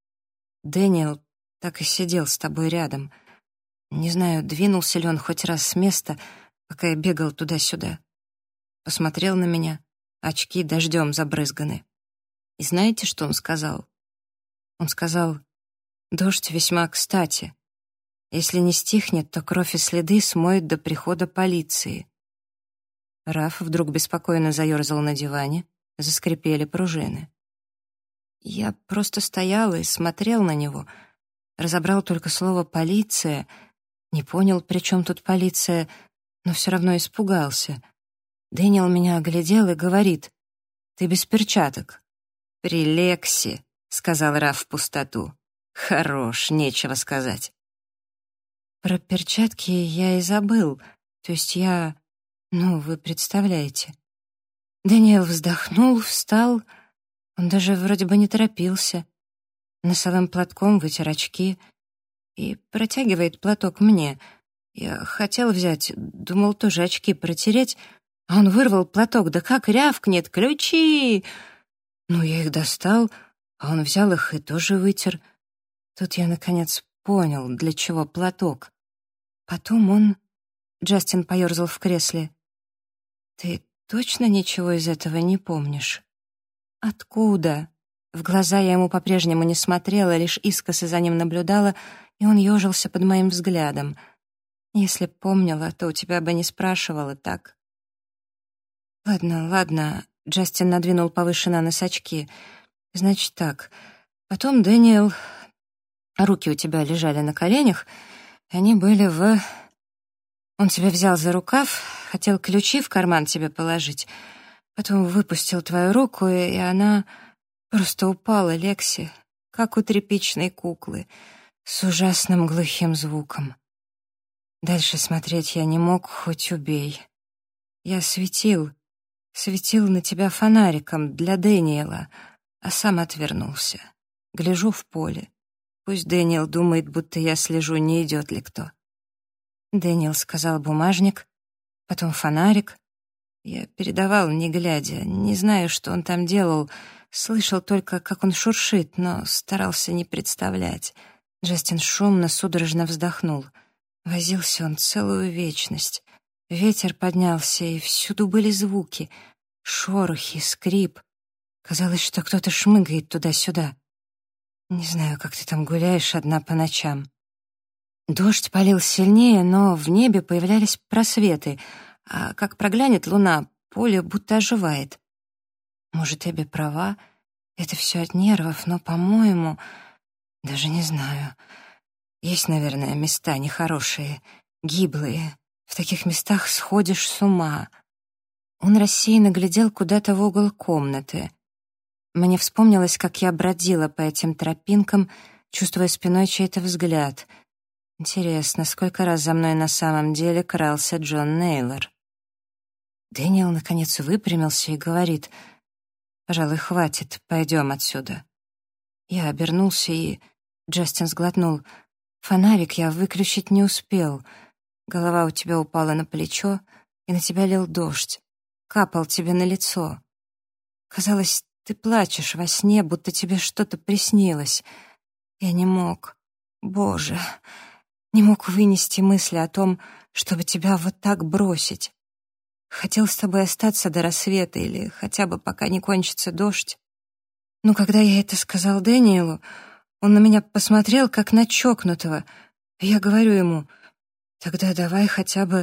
Дэниел так и сидел с тобой рядом. Не знаю, двинулся ли он хоть раз с места, пока я бегал туда-сюда. Посмотрел на меня, очки дождем забрызганы. И знаете, что он сказал? Он сказал: «Дождь весьма кстати. Если не стихнет, то кровь и следы смоют до прихода полиции». Раф вдруг беспокойно заерзал на диване, заскрипели пружины. Я просто стоял и смотрел на него, разобрал только слово «полиция», не понял, при чем тут полиция, но все равно испугался. Дэниел меня оглядел и говорит: «Ты без перчаток». «При Лекси», — сказал Раф в пустоту. «Хорош, нечего сказать». Про перчатки я и забыл, то есть вы представляете. Дэниел вздохнул, встал, он даже вроде бы не торопился, носовым платком вытер очки и протягивает платок мне. Я хотел взять, думал тоже очки протереть, А он вырвал платок, да как рявкнет: «Ключи!» Ну, я их достал, а он взял их и тоже вытер. Тут я, наконец, понял, для чего платок. Потом он... Джастин поерзал в кресле. «Ты точно ничего из этого не помнишь?» «Откуда?» В глаза я ему по-прежнему не смотрела, лишь искоса за ним наблюдала, и он ежился под моим взглядом. «Если б помнила, то у тебя бы не спрашивала, так?» «Ладно, ладно», — Джастин надвинул повыше на нос очки. «Значит так, потом Дэниел... Руки у тебя лежали на коленях, и они были в... Он тебя взял за рукав, хотел ключи в карман тебе положить, потом выпустил твою руку, и она просто упала, Лекси, как у тряпичной куклы, с ужасным глухим звуком. Дальше смотреть я не мог, хоть убей. Я светил на тебя фонариком для Дэниела, а сам отвернулся. Гляжу в поле. Пусть Дэниел думает, будто я слежу, не идет ли кто. Дэниел сказал бумажник, потом фонарик. Я передавал, не глядя, не знаю, что он там делал, слышал только, как он шуршит, но старался не представлять. Джастин шумно, судорожно вздохнул. Возился он целую вечность. Ветер поднялся, и всюду были звуки. Шорохи, скрип. Казалось, что кто-то шмыгает туда-сюда. Не знаю, как ты там гуляешь одна по ночам. Дождь палил сильнее, но в небе появлялись просветы, а как проглянет луна, поле будто оживает. Может, Эбби права, это все от нервов, но, по-моему, даже не знаю. Есть, наверное, места нехорошие, гиблые. В таких местах сходишь с ума. Он рассеянно глядел куда-то в угол комнаты. Мне вспомнилось, как я бродила по этим тропинкам, чувствуя спиной чей-то взгляд. Интересно, сколько раз за мной на самом деле крался Джон Нейлор? Дэниел, наконец, выпрямился и говорит: «Пожалуй, хватит, пойдем отсюда». Я обернулся, и... Джастин сглотнул. «Фонарик я выключить не успел. Голова у тебя упала на плечо, и на тебя лил дождь. Капал тебе на лицо. Казалось, ты плачешь во сне, будто тебе что-то приснилось. Я не мог. Боже, не мог вынести мысли о том, чтобы тебя вот так бросить. Хотел с тобой остаться до рассвета или хотя бы пока не кончится дождь. Но когда я это сказал Дэниелу, он на меня посмотрел, как на чокнутого. И я говорю ему: «Тогда давай хотя бы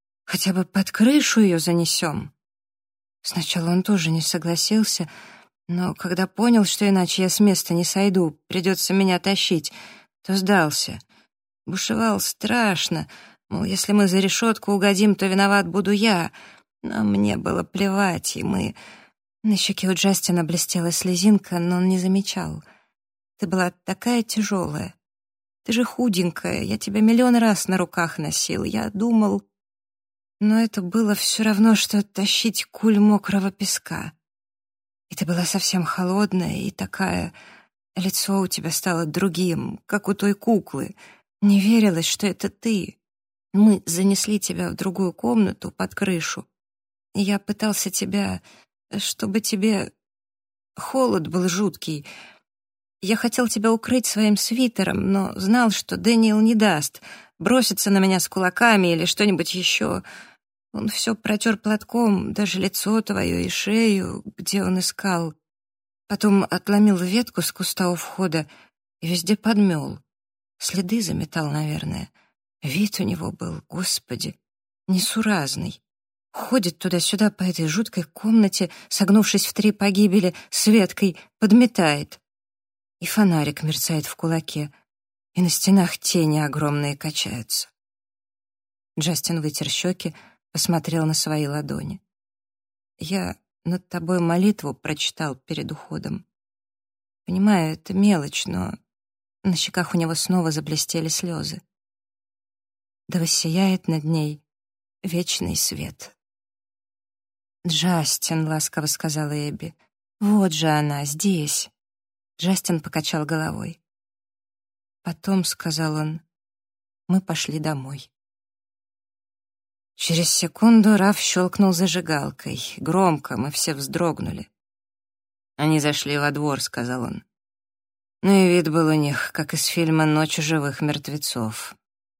под крышу ее занесем». Сначала он тоже не согласился, но когда понял, что иначе я с места не сойду, придется меня тащить, то сдался. Бушевал страшно, мол, если мы за решетку угодим, то виноват буду я. Но мне было плевать, и мы... На щеке у Джастина блестела слезинка, но он не замечал. Ты была такая тяжелая. Ты же худенькая, я тебя миллион раз на руках носил. Я думал... Но это было все равно, что тащить куль мокрого песка. И ты была совсем холодная и такая... Лицо у тебя стало другим, как у той куклы. Не верилось, что это ты. Мы занесли тебя в другую комнату под крышу. И я пытался тебя... Чтобы тебе... Холод был жуткий. Я хотел тебя укрыть своим свитером, но знал, что Дэниел не даст. Бросится на меня с кулаками или что-нибудь еще. Он все протер платком, даже лицо твое и шею, где он искал. Потом отломил ветку с куста у входа и везде подмел. Следы заметал, наверное. Вид у него был, Господи, несуразный. Ходит туда-сюда по этой жуткой комнате, согнувшись в 3 погибели, с веткой, подметает. И фонарик мерцает в кулаке, и на стенах тени огромные качаются. Джастин вытер щеки, посмотрел на свои ладони. Я над тобой молитву прочитал перед уходом. Понимаю, это мелочь, но на щеках у него снова заблестели слезы. Да воссияет над ней вечный свет. «Джастин», — ласково сказала Эбби, — «вот же она, здесь». Джастин покачал головой. «Потом», — сказал он, — «мы пошли домой». Через секунду Раф щелкнул зажигалкой. Громко, мы все вздрогнули. «Они зашли во двор», — сказал он. Ну и вид был у них, как из фильма «Ночь живых мертвецов».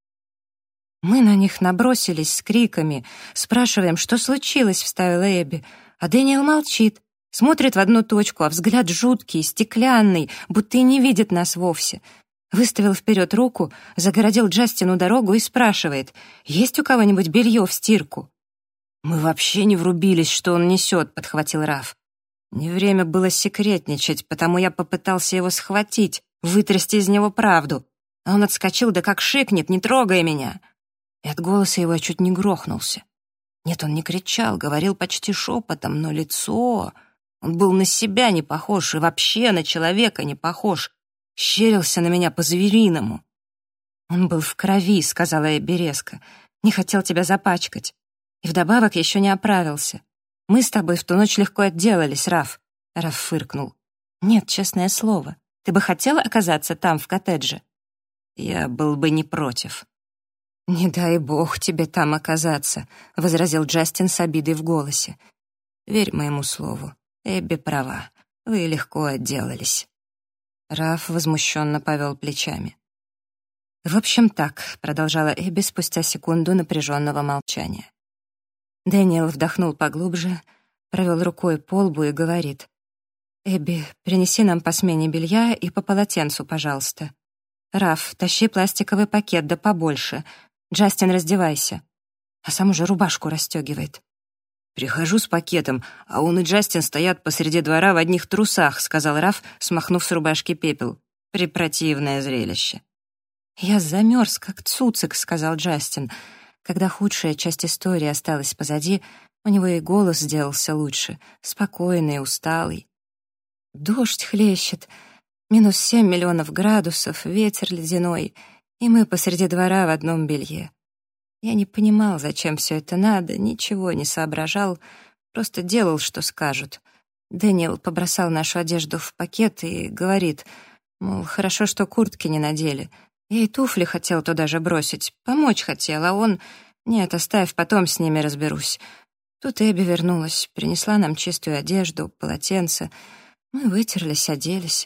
Мы на них набросились с криками, спрашиваем, что случилось, вставила Эбби. А Дэниел молчит, смотрит в одну точку, а взгляд жуткий, стеклянный, будто и не видит нас вовсе. Выставил вперед руку, загородил Джастину дорогу и спрашивает, есть у кого-нибудь белье в стирку? «Мы вообще не врубились, что он несет», — подхватил Раф. Не время было секретничать, потому я попытался его схватить, вытрясти из него правду. А он отскочил, да как шикнет, не трогай меня. И от голоса его я чуть не грохнулся. Нет, он не кричал, говорил почти шепотом, но лицо... Он был на себя не похож и вообще на человека не похож. Щерился на меня по-звериному. «Он был в крови», — сказала Эбби резко. «Не хотел тебя запачкать. И вдобавок еще не оправился. Мы с тобой в ту ночь легко отделались, Раф». Раф фыркнул. «Нет, честное слово. Ты бы хотела оказаться там, в коттедже?» «Я был бы не против». «Не дай бог тебе там оказаться», — возразил Джастин с обидой в голосе. «Верь моему слову. Эбби права. Вы легко отделались». Раф возмущенно повел плечами. «В общем, так», — продолжала Эбби спустя секунду напряженного молчания. Дэниел вдохнул поглубже, провел рукой по лбу и говорит: «Эбби, принеси нам по смене белья и по полотенцу, пожалуйста. Раф, тащи пластиковый пакет, да побольше. Джастин, раздевайся». А сам уже рубашку расстегивает. «Прихожу с пакетом, а он и Джастин стоят посреди двора в одних трусах», — сказал Раф, смахнув с рубашки пепел. «Препротивное зрелище». «Я замерз, как цуцик», — сказал Джастин. Когда худшая часть истории осталась позади, у него и голос сделался лучше, спокойный, усталый. «Дождь хлещет, -7 миллионов градусов, ветер ледяной, и мы посреди двора в одном белье. Я не понимал, зачем все это надо, ничего не соображал, просто делал, что скажут. Дэниел побросал нашу одежду в пакет и говорит, мол, хорошо, что куртки не надели. Я и туфли хотел туда же бросить, помочь хотел, а он... Нет, оставь, потом с ними разберусь. Тут Эбби вернулась, принесла нам чистую одежду, полотенце. Мы вытерлись, оделись.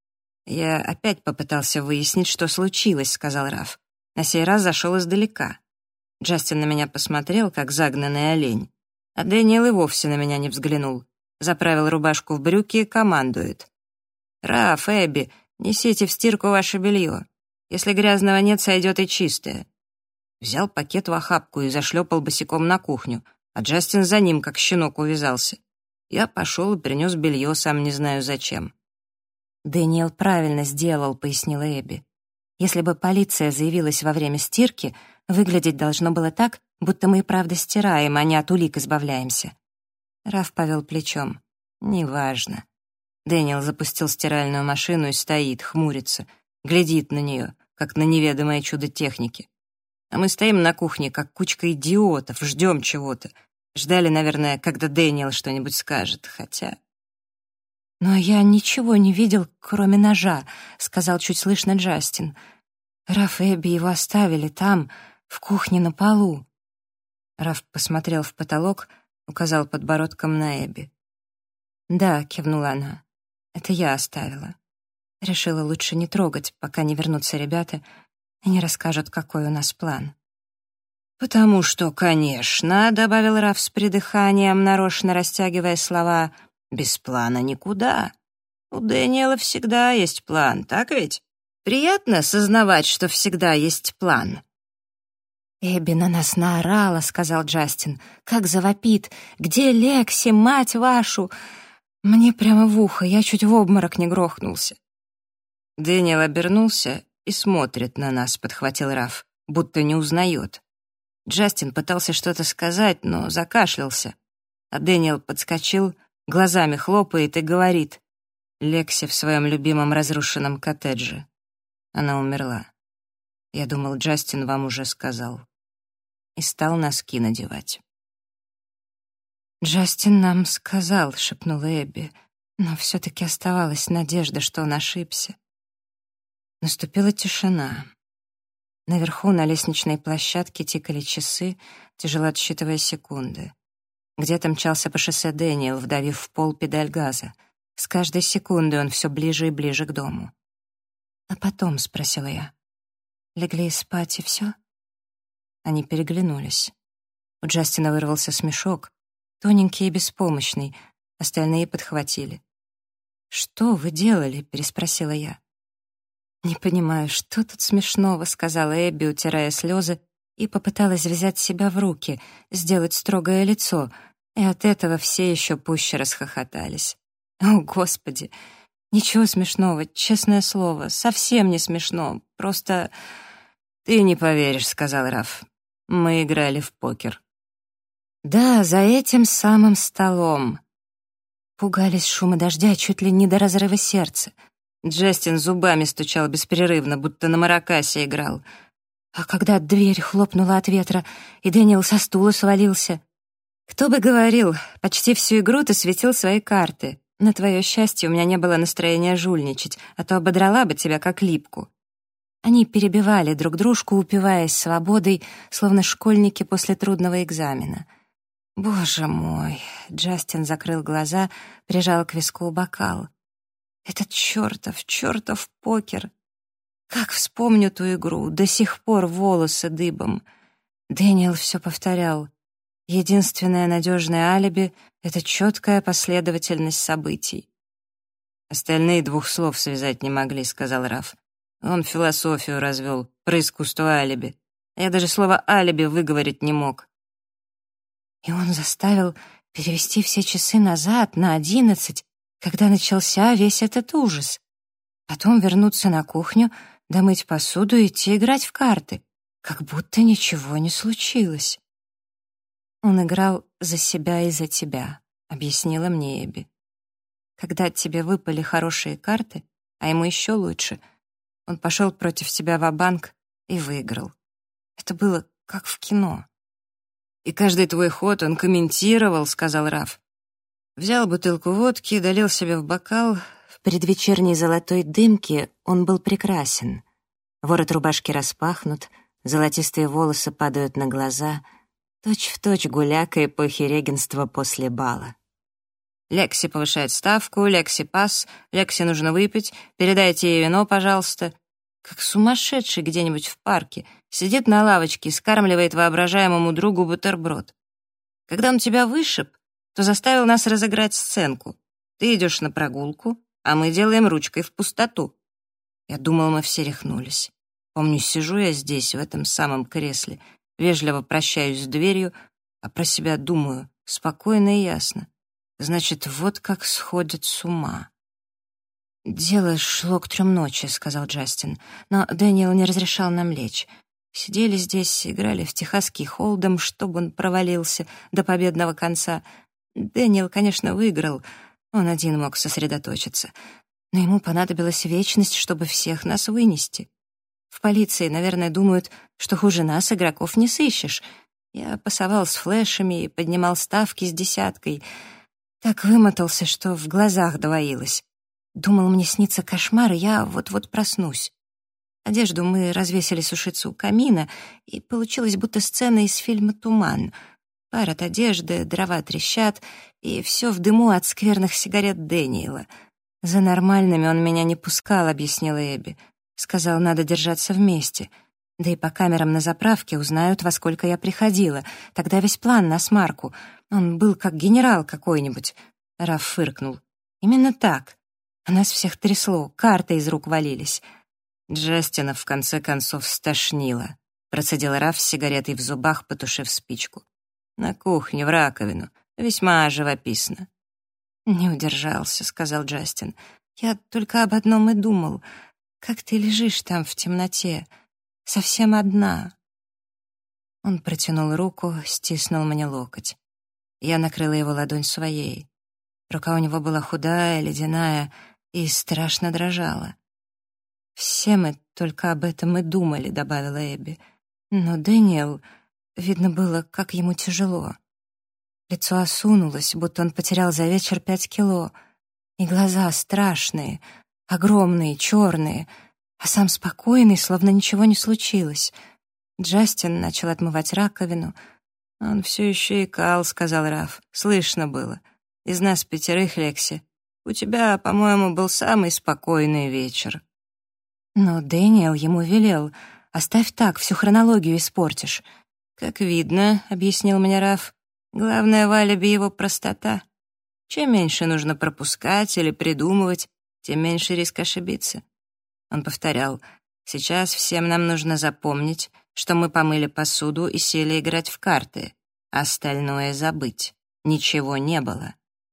«Я опять попытался выяснить, что случилось», — сказал Раф. На сей раз зашел издалека. Джастин на меня посмотрел, как загнанный олень. А Дэниел и вовсе на меня не взглянул. Заправил рубашку в брюки и командует. «Раф, Эбби, несите в стирку ваше белье. Если грязного нет, сойдет и чистое». Взял пакет в охапку и зашлепал босиком на кухню, а Джастин за ним, как щенок, увязался. Я пошел и принес белье, сам не знаю зачем. «Дэниел правильно сделал», — пояснила Эбби. «Если бы полиция заявилась во время стирки, выглядеть должно было так, будто мы и правда стираем, а не от улик избавляемся». Раф повел плечом. «Неважно». Дэниел запустил стиральную машину и стоит, хмурится, глядит на нее, как на неведомое чудо техники. А мы стоим на кухне, как кучка идиотов, ждем чего-то. Ждали, наверное, когда Дэниел что-нибудь скажет, хотя... «Но я ничего не видел, кроме ножа», — сказал чуть слышно Джастин. «Раф и Эбби его оставили там, в кухне на полу». Раф посмотрел в потолок, указал подбородком на Эбби. «Да», — кивнула она, — «это я оставила. Решила лучше не трогать, пока не вернутся ребята и не расскажут, какой у нас план». «Потому что, конечно», — добавил Раф с придыханием, нарочно растягивая слова, — «без плана никуда. У Дэниела всегда есть план, так ведь? Приятно сознавать, что всегда есть план». «Эбби на нас наорала», — сказал Джастин. «Как завопит! Где Лекси, мать вашу?» Мне прямо в ухо, я чуть в обморок не грохнулся. Дэниел обернулся и смотрит на нас, подхватил Раф, будто не узнает. Джастин пытался что-то сказать, но закашлялся. А Дэниел подскочил, глазами хлопает и говорит: «Лекси в своем любимом разрушенном коттедже. Она умерла. Я думал, Джастин вам уже сказал». И стал носки надевать. «Джастин нам сказал», — шепнула Эбби, но все-таки оставалась надежда, что он ошибся. Наступила тишина. Наверху на лестничной площадке тикали часы, тяжело отсчитывая секунды. Где-то мчался по шоссе Дэниел, вдавив в пол педаль газа. С каждой секундой он все ближе и ближе к дому. «А потом?» — спросила я. «Легли спать и все?» Они переглянулись. У Джастина вырвался смешок, тоненький и беспомощный, остальные подхватили. «Что вы делали?» — переспросила я. «Не понимаю, что тут смешного», — сказала Эбби, утирая слезы, и попыталась взять себя в руки, сделать строгое лицо, и от этого все еще пуще расхохотались. «О, Господи! Ничего смешного, честное слово, совсем не смешно, просто...» «Ты не поверишь», — сказал Раф. «Мы играли в покер». «Да, за этим самым столом». Пугались шума дождя чуть ли не до разрыва сердца. Джастин зубами стучал беспрерывно, будто на маракасе играл. А когда дверь хлопнула от ветра, и Дэниел со стула свалился... «Кто бы говорил, почти всю игру ты светил свои карты. На твое счастье, у меня не было настроения жульничать, а то ободрала бы тебя как липку». Они перебивали друг дружку, упиваясь свободой, словно школьники после трудного экзамена. «Боже мой!» — Джастин закрыл глаза, прижал к виску бокал. «Этот чертов покер! Как вспомню ту игру, до сих пор волосы дыбом». Дэниел все повторял. Единственное надежное алиби — это четкая последовательность событий. «Остальные двух слов связать не могли», — сказал Раф. «Он философию развел про искусство алиби. Я даже слово «алиби» выговорить не мог». И он заставил перевести все часы назад, на 11, когда начался весь этот ужас. Потом вернуться на кухню, домыть посуду и идти играть в карты, как будто ничего не случилось. «Он играл за себя и за тебя», — объяснила мне Эбби. «Когда тебе выпали хорошие карты, а ему еще лучше, он пошел против тебя ва-банк и выиграл. Это было как в кино». «И каждый твой ход он комментировал», — сказал Раф. Взял бутылку водки, долил себе в бокал. В предвечерней золотой дымке он был прекрасен. Ворот рубашки распахнут, золотистые волосы падают на глаза, точь-в-точь гуляка эпохи регенства после бала. «Лекси повышает ставку, Лекси пас, Лекси нужно выпить, передайте ей вино, пожалуйста». Как сумасшедший где-нибудь в парке, сидит на лавочке и скармливает воображаемому другу бутерброд. Когда он тебя вышиб, то заставил нас разыграть сценку. Ты идешь на прогулку, а мы делаем ручкой в пустоту. Я думал, мы все рехнулись. Помню, сижу я здесь, в этом самом кресле, вежливо прощаюсь с дверью, а про себя думаю, спокойно и ясно. Значит, вот как сходят с ума. «Дело шло к 3 ночи», — сказал Джастин, «но Дэниел не разрешал нам лечь. Сидели здесь, играли в техасский холдем, чтобы он провалился до победного конца. Дэниел, конечно, выиграл, он один мог сосредоточиться, но ему понадобилась вечность, чтобы всех нас вынести. В полиции, наверное, думают, что хуже нас игроков не сыщешь. Я пасовал с флешами и поднимал ставки с десяткой. Так вымотался, что в глазах двоилось. Думал, мне снится кошмар, и я вот-вот проснусь. Одежду мы развесили сушиться у камина, и получилось будто сцена из фильма «Туман». Пар от одежды, дрова трещат, и все в дыму от скверных сигарет Дэниела. «За нормальными он меня не пускал», — объяснила Эбби. Сказал, надо держаться вместе. Да и по камерам на заправке узнают, во сколько я приходила. Тогда весь план на смарку. Он был как генерал какой-нибудь. Раф фыркнул. «Именно так. А нас всех трясло, карты из рук валились». Джастина в конце концов стошнило. Процедил Раф с сигаретой в зубах, потушив спичку. На кухне, в раковину. Весьма живописно. «Не удержался», — сказал Джастин. «Я только об одном и думал. Как ты лежишь там в темноте, совсем одна». Он протянул руку, стиснул мне локоть. Я накрыла его ладонь своей. Рука у него была худая, ледяная и страшно дрожала. «Все мы только об этом и думали», — добавила Эбби. «Но Дэниел, видно было, как ему тяжело. Лицо осунулось, будто он потерял за вечер 5 кило, и глаза страшные, огромные, черные. а сам спокойный, словно ничего не случилось. Джастин начал отмывать раковину. «Он все еще икал», — сказал Раф. «Слышно было. Из нас 5, Лекси. У тебя, по-моему, был самый спокойный вечер». Но Дэниел ему велел: «Оставь так, всю хронологию испортишь». «Как видно», — объяснил мне Раф, «главное в алиби его простота. Чем меньше нужно пропускать или придумывать, тем меньше риск ошибиться». Он повторял: «Сейчас всем нам нужно запомнить, что мы помыли посуду и сели играть в карты. Остальное забыть. Ничего не было».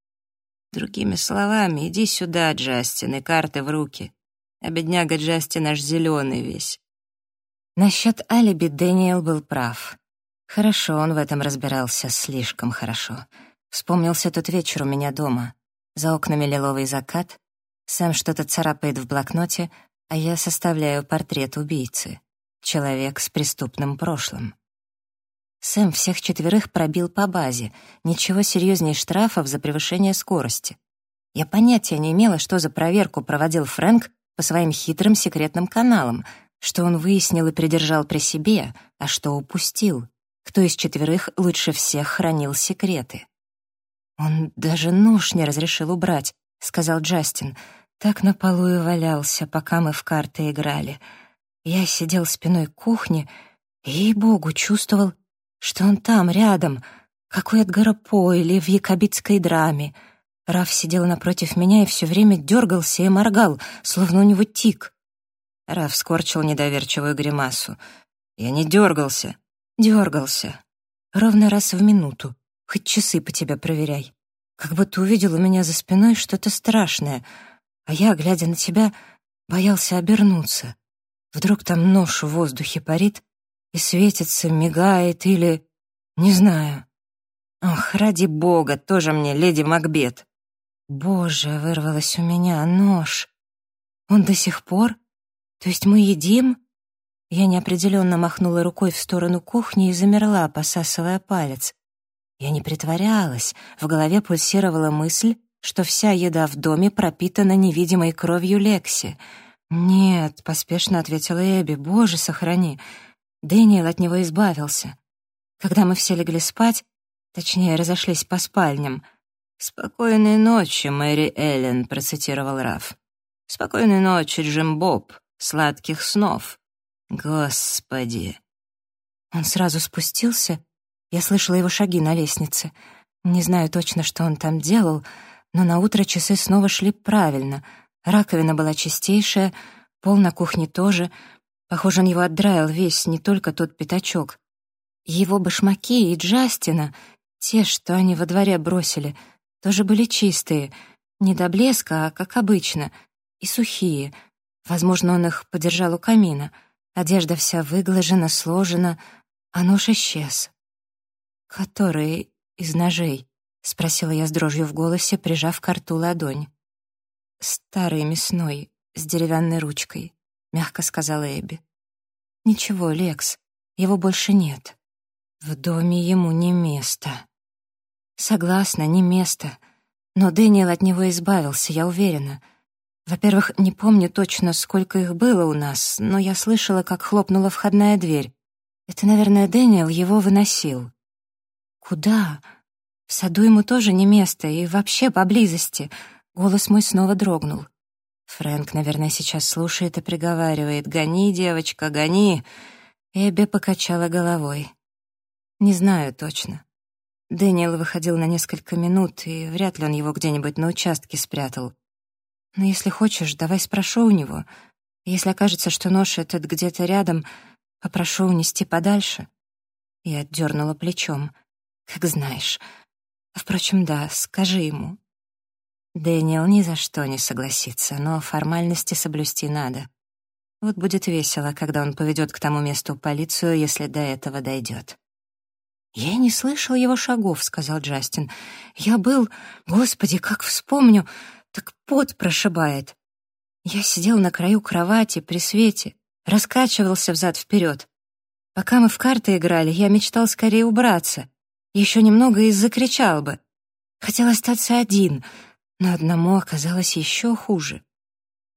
Другими словами, иди сюда, Джастин, и карты в руки. А бедняга Джастин аж зеленый весь. Насчет алиби Дэниел был прав. Хорошо он в этом разбирался, слишком хорошо. Вспомнился тот вечер у меня дома. За окнами лиловый закат, Сэм что-то царапает в блокноте, а я составляю портрет убийцы. Человек с преступным прошлым. Сэм всех 4 пробил по базе. Ничего серьезнее штрафов за превышение скорости. Я понятия не имела, что за проверку проводил Фрэнк по своим хитрым секретным каналам, что он выяснил и придержал при себе, а что упустил, кто из 4 лучше всех хранил секреты. «Он даже нож не разрешил убрать», — сказал Джастин. «Так на полу и валялся, пока мы в карты играли. Я сидел спиной к кухне и, ей-богу, чувствовал, что он там, рядом, как у Эдгара По или в якобитской драме. Раф сидел напротив меня и все время дергался и моргал, словно у него тик». Раф скорчил недоверчивую гримасу. «Я не дергался». «Дергался. Ровно раз в минуту. Хоть часы по тебе проверяй. Как будто увидел у меня за спиной что-то страшное, а я, глядя на тебя, боялся обернуться. Вдруг там нож в воздухе парит и светится, мигает или... не знаю». «Ох, ради бога, тоже мне леди Макбет». «Боже», — вырвалось у меня, — «нож. Он до сих пор? То есть мы едим?» Я неопределенно махнула рукой в сторону кухни и замерла, посасывая палец. Я не притворялась, в голове пульсировала мысль, что вся еда в доме пропитана невидимой кровью Лекси. «Нет», — поспешно ответила Эбби, — «Боже, сохрани». Дэниел от него избавился. Когда мы все легли спать, точнее, разошлись по спальням. «Спокойной ночи, Мэри Эллен», — процитировал Раф. «Спокойной ночи, Джим Боб. Сладких снов». Господи. Он сразу спустился. Я слышала его шаги на лестнице. Не знаю точно, что он там делал, но наутро часы снова шли правильно. Раковина была чистейшая, пол на кухне тоже. Похоже, он его отдраил весь, не только тот пятачок. Его башмаки и Джастина, те, что они во дворе бросили, тоже были чистые. Не до блеска, а как обычно. И сухие. Возможно, он их подержал у камина. Одежда вся выглажена, сложена, а нож исчез. «Который из ножей?» — спросила я с дрожью в голосе, прижав к рту ладонь. «Старый мясной, с деревянной ручкой», — мягко сказала Эбби. «Ничего, Лекс, его больше нет. В доме ему не место». «Согласна, не место. Но Дэниел от него избавился, я уверена. Во-первых, не помню точно, сколько их было у нас, но я слышала, как хлопнула входная дверь. Это, наверное, Дэниел его выносил». «Куда? В саду ему тоже не место, и вообще поблизости». Голос мой снова дрогнул. Фрэнк, наверное, сейчас слушает и приговаривает: «Гони, девочка, гони!» Эбби покачала головой. «Не знаю точно. Дэниел выходил на несколько минут, и вряд ли он его где-нибудь на участке спрятал. Но если хочешь, давай спрошу у него. Если окажется, что нож этот где-то рядом, попрошу унести подальше». Я отдернула плечом. «Как знаешь. Впрочем, да, скажи ему». Дэниел ни за что не согласится, но формальности соблюсти надо. Вот будет весело, когда он поведет к тому месту полицию, если до этого дойдет. «Я и не слышал его шагов», — сказал Джастин. «Я был... Господи, как вспомню, так пот прошибает». Я сидел на краю кровати при свете, раскачивался взад-вперед. Пока мы в карты играли, я мечтал скорее убраться. Еще немного и закричал бы. Хотел остаться один, но одному оказалось еще хуже.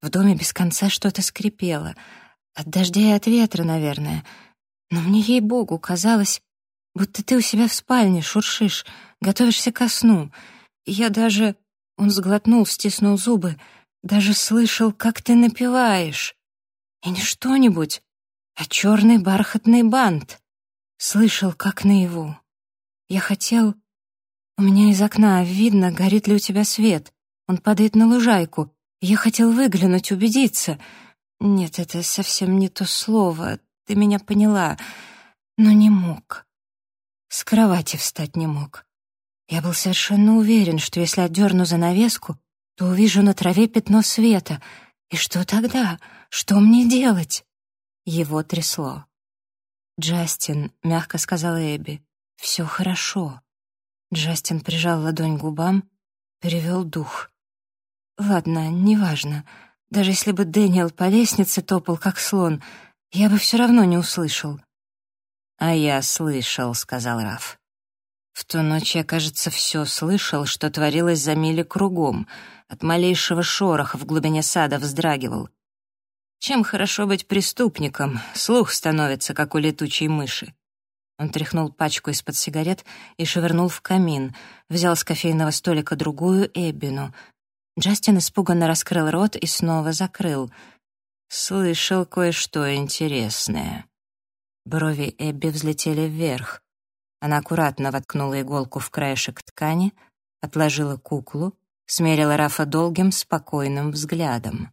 В доме без конца что-то скрипело. От дождя и от ветра, наверное. Но мне, ей-богу, казалось, будто ты у себя в спальне шуршишь, готовишься ко сну. И я даже... Он сглотнул, стиснул зубы. Даже слышал, как ты напеваешь. И не что-нибудь, а черный бархатный бант. Слышал, как наяву. Я хотел... У меня из окна видно, горит ли у тебя свет. Он падает на лужайку. Я хотел выглянуть, убедиться. Нет, это совсем не то слово. Ты меня поняла. Но не мог. С кровати встать не мог. Я был совершенно уверен, что если отдерну занавеску, то увижу на траве пятно света. И что тогда? Что мне делать? Его трясло. «Джастин», — мягко сказала Эбби, — «все хорошо». Джастин прижал ладонь к губам, перевел дух. «Ладно, неважно. Даже если бы Дэниел по лестнице топал, как слон, я бы все равно не услышал». «А я слышал», — сказал Раф. «В ту ночь я, кажется, все слышал, что творилось за мили кругом. От малейшего шороха в глубине сада вздрагивал. Чем хорошо быть преступником, слух становится, как у летучей мыши». Он тряхнул пачку из-под сигарет и швырнул в камин, взял с кофейного столика другую Эббину. Джастин испуганно раскрыл рот и снова закрыл. «Слышал кое-что интересное». Брови Эбби взлетели вверх. Она аккуратно воткнула иголку в краешек ткани, отложила куклу, смерила Рафа долгим, спокойным взглядом.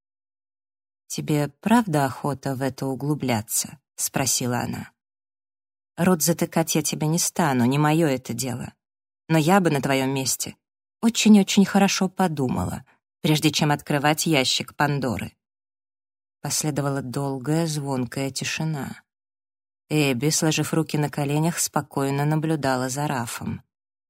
«Тебе правда охота в это углубляться?» — спросила она. «Рот затыкать я тебе не стану, не мое это дело. Но я бы на твоем месте очень-очень хорошо подумала, прежде чем открывать ящик Пандоры». Последовала долгая, звонкая тишина. Эбби, сложив руки на коленях, спокойно наблюдала за Рафом.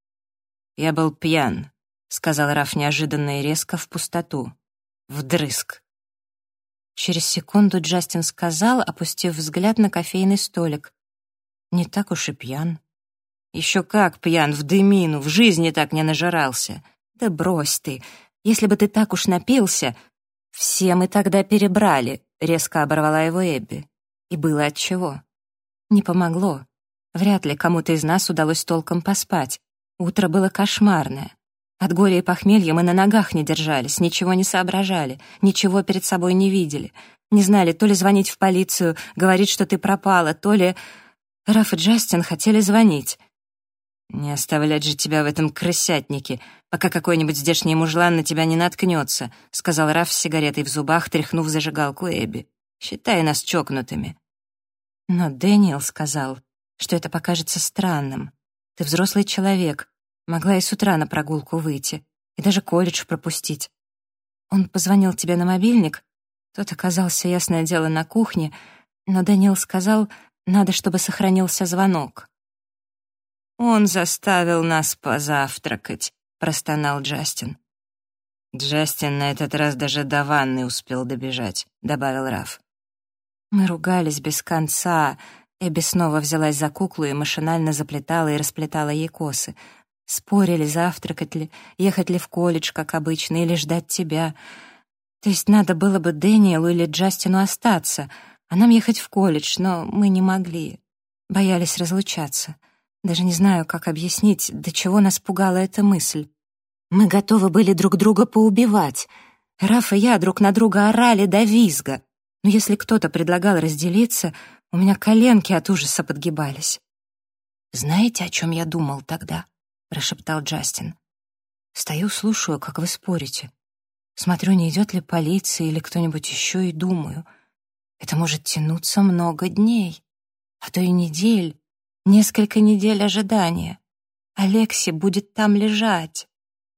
«Я был пьян», — сказал Раф неожиданно и резко в пустоту. «Вдрызг». Через секунду Джастин сказал, опустив взгляд на кофейный столик: «Не так уж и пьян». «Еще как пьян, в дымину, в жизни так не нажирался». «Да брось ты, если бы ты так уж напился...» «Все мы тогда перебрали», — резко оборвала его Эбби. И было отчего. Не помогло. Вряд ли кому-то из нас удалось толком поспать. Утро было кошмарное. От горя и похмелья мы на ногах не держались, ничего не соображали, ничего перед собой не видели. Не знали, то ли звонить в полицию, говорить, что ты пропала, то ли... Раф и Джастин хотели звонить. «Не оставлять же тебя в этом крысятнике, пока какой-нибудь здешний мужлан на тебя не наткнется», — сказал Раф с сигаретой в зубах, тряхнув зажигалку Эбби. «Считай нас чокнутыми». «Но Дэниел сказал, что это покажется странным. Ты взрослый человек, могла и с утра на прогулку выйти, и даже колледж пропустить. Он позвонил тебе на мобильник, тот оказался, ясное дело, на кухне, но Дэниел сказал, надо, чтобы сохранился звонок». «Он заставил нас позавтракать», — простонал Джастин. «Джастин на этот раз даже до ванны успел добежать», — добавил Раф. Мы ругались без конца. Эбби снова взялась за куклу и машинально заплетала и расплетала ей косы. Спорили, завтракать ли, ехать ли в колледж, как обычно, или ждать тебя. То есть надо было бы Дэниелу или Джастину остаться, а нам ехать в колледж, но мы не могли. Боялись разлучаться. Даже не знаю, как объяснить, до чего нас пугала эта мысль. Мы готовы были друг друга поубивать. Раф и я друг на друга орали до визга. Но если кто-то предлагал разделиться, у меня коленки от ужаса подгибались. «Знаете, о чем я думал тогда?» — прошептал Джастин. «Стою, слушаю, как вы спорите. Смотрю, не идет ли полиция или кто-нибудь еще, и думаю, это может тянуться много дней, а то и недель, несколько недель ожидания. Алекси будет там лежать.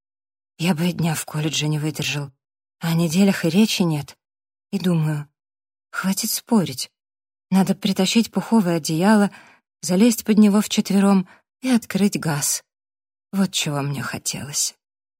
Я бы и дня в колледже не выдержал, а о неделях и речи нет. И думаю, хватит спорить. Надо притащить пуховое одеяло, залезть под него вчетвером и открыть газ. Вот чего мне хотелось».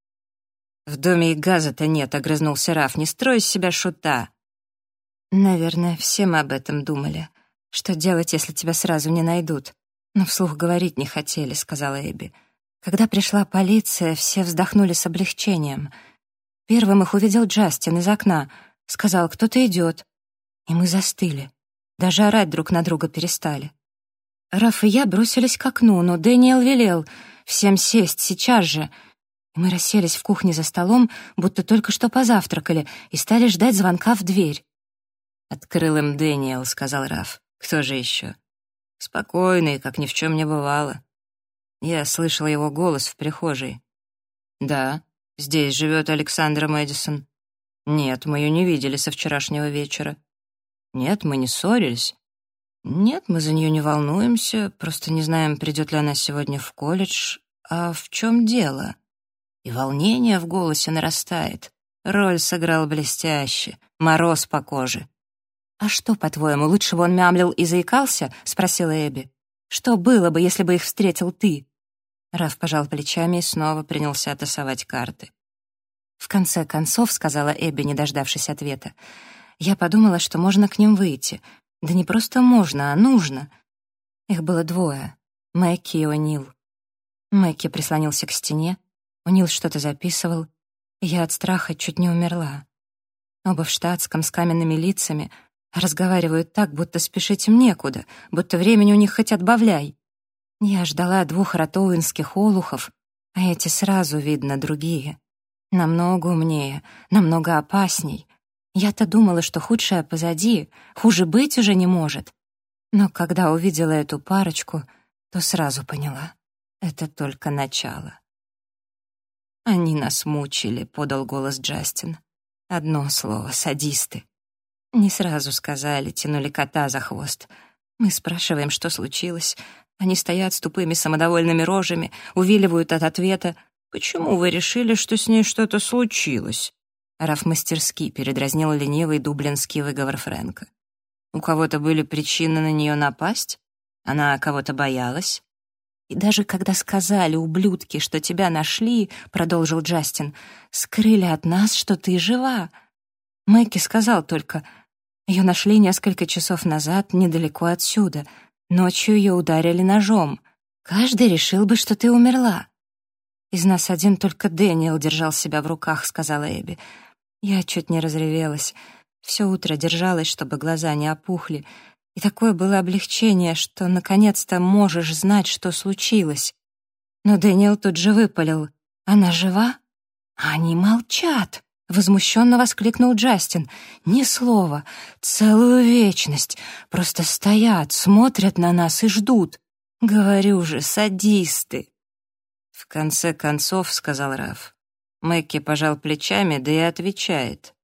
«В доме и газа-то нет», — огрызнулся Раф. «Не строй из себя шута». «Наверное, все мы об этом думали. Что делать, если тебя сразу не найдут? Но вслух говорить не хотели», — сказала Эбби. Когда пришла полиция, все вздохнули с облегчением. Первым их увидел Джастин из окна. Сказал, кто-то идет. И мы застыли. Даже орать друг на друга перестали. Раф и я бросились к окну, но Дэниел велел всем сесть сейчас же. И мы расселись в кухне за столом, будто только что позавтракали, и стали ждать звонка в дверь. «Открыл им Дэниел», — сказал Раф. «Кто же еще?» Спокойный, как ни в чем не бывало. Я слышал его голос в прихожей. «Да, здесь живет Александра Мэдисон». «Нет, мы ее не видели со вчерашнего вечера». «Нет, мы не ссорились». «Нет, мы за нее не волнуемся, просто не знаем, придет ли она сегодня в колледж. А в чем дело?» И волнение в голосе нарастает. Роль сыграл блестяще, мороз по коже. «А что, по-твоему, лучше бы он мямлил и заикался?» — спросила Эбби. «Что было бы, если бы их встретил ты?» Раф пожал плечами и снова принялся тасовать карты. «В конце концов», — сказала Эбби, не дождавшись ответа, «я подумала, что можно к ним выйти. Да не просто можно, а нужно». Их было двое — Мэкки и О'Нил. Мэкки прислонился к стене, О'Нил что-то записывал, и я от страха чуть не умерла. Оба в штатском, с каменными лицами, разговаривают так, будто спешить им некуда, будто времени у них хоть отбавляй. Я ждала 2 ротоуинских олухов, а эти сразу, видно, другие. Намного умнее, намного опасней. Я-то думала, что худшее позади, хуже быть уже не может. Но когда увидела эту парочку, то сразу поняла — это только начало. «Они нас мучили», — подал голос Джастин. «Одно слово — садисты». Не сразу сказали, тянули кота за хвост. Мы спрашиваем, что случилось. Они стоят с тупыми самодовольными рожами, увиливают от ответа. «Почему вы решили, что с ней что-то случилось?» Раф мастерски передразнил ленивый дублинский выговор Фрэнка. «У кого-то были причины на нее напасть? Она кого-то боялась?» «И даже когда сказали, ублюдки, что тебя нашли, — продолжил Джастин, — скрыли от нас, что ты жива. Мэкки сказал только, ее нашли несколько часов назад недалеко отсюда. Ночью ее ударили ножом. Каждый решил бы, что ты умерла». «Из нас один только Дэниел держал себя в руках», — сказала Эбби. Я чуть не разревелась. Все утро держалась, чтобы глаза не опухли. И такое было облегчение, что наконец-то можешь знать, что случилось. Но Дэниел тут же выпалил. «Она жива?» «Они молчат!» — возмущенно воскликнул Джастин. «Ни слова. Целую вечность. Просто стоят, смотрят на нас и ждут. Говорю же, садисты!» «В конце концов», — сказал Раф. Мэкки пожал плечами, да и отвечает.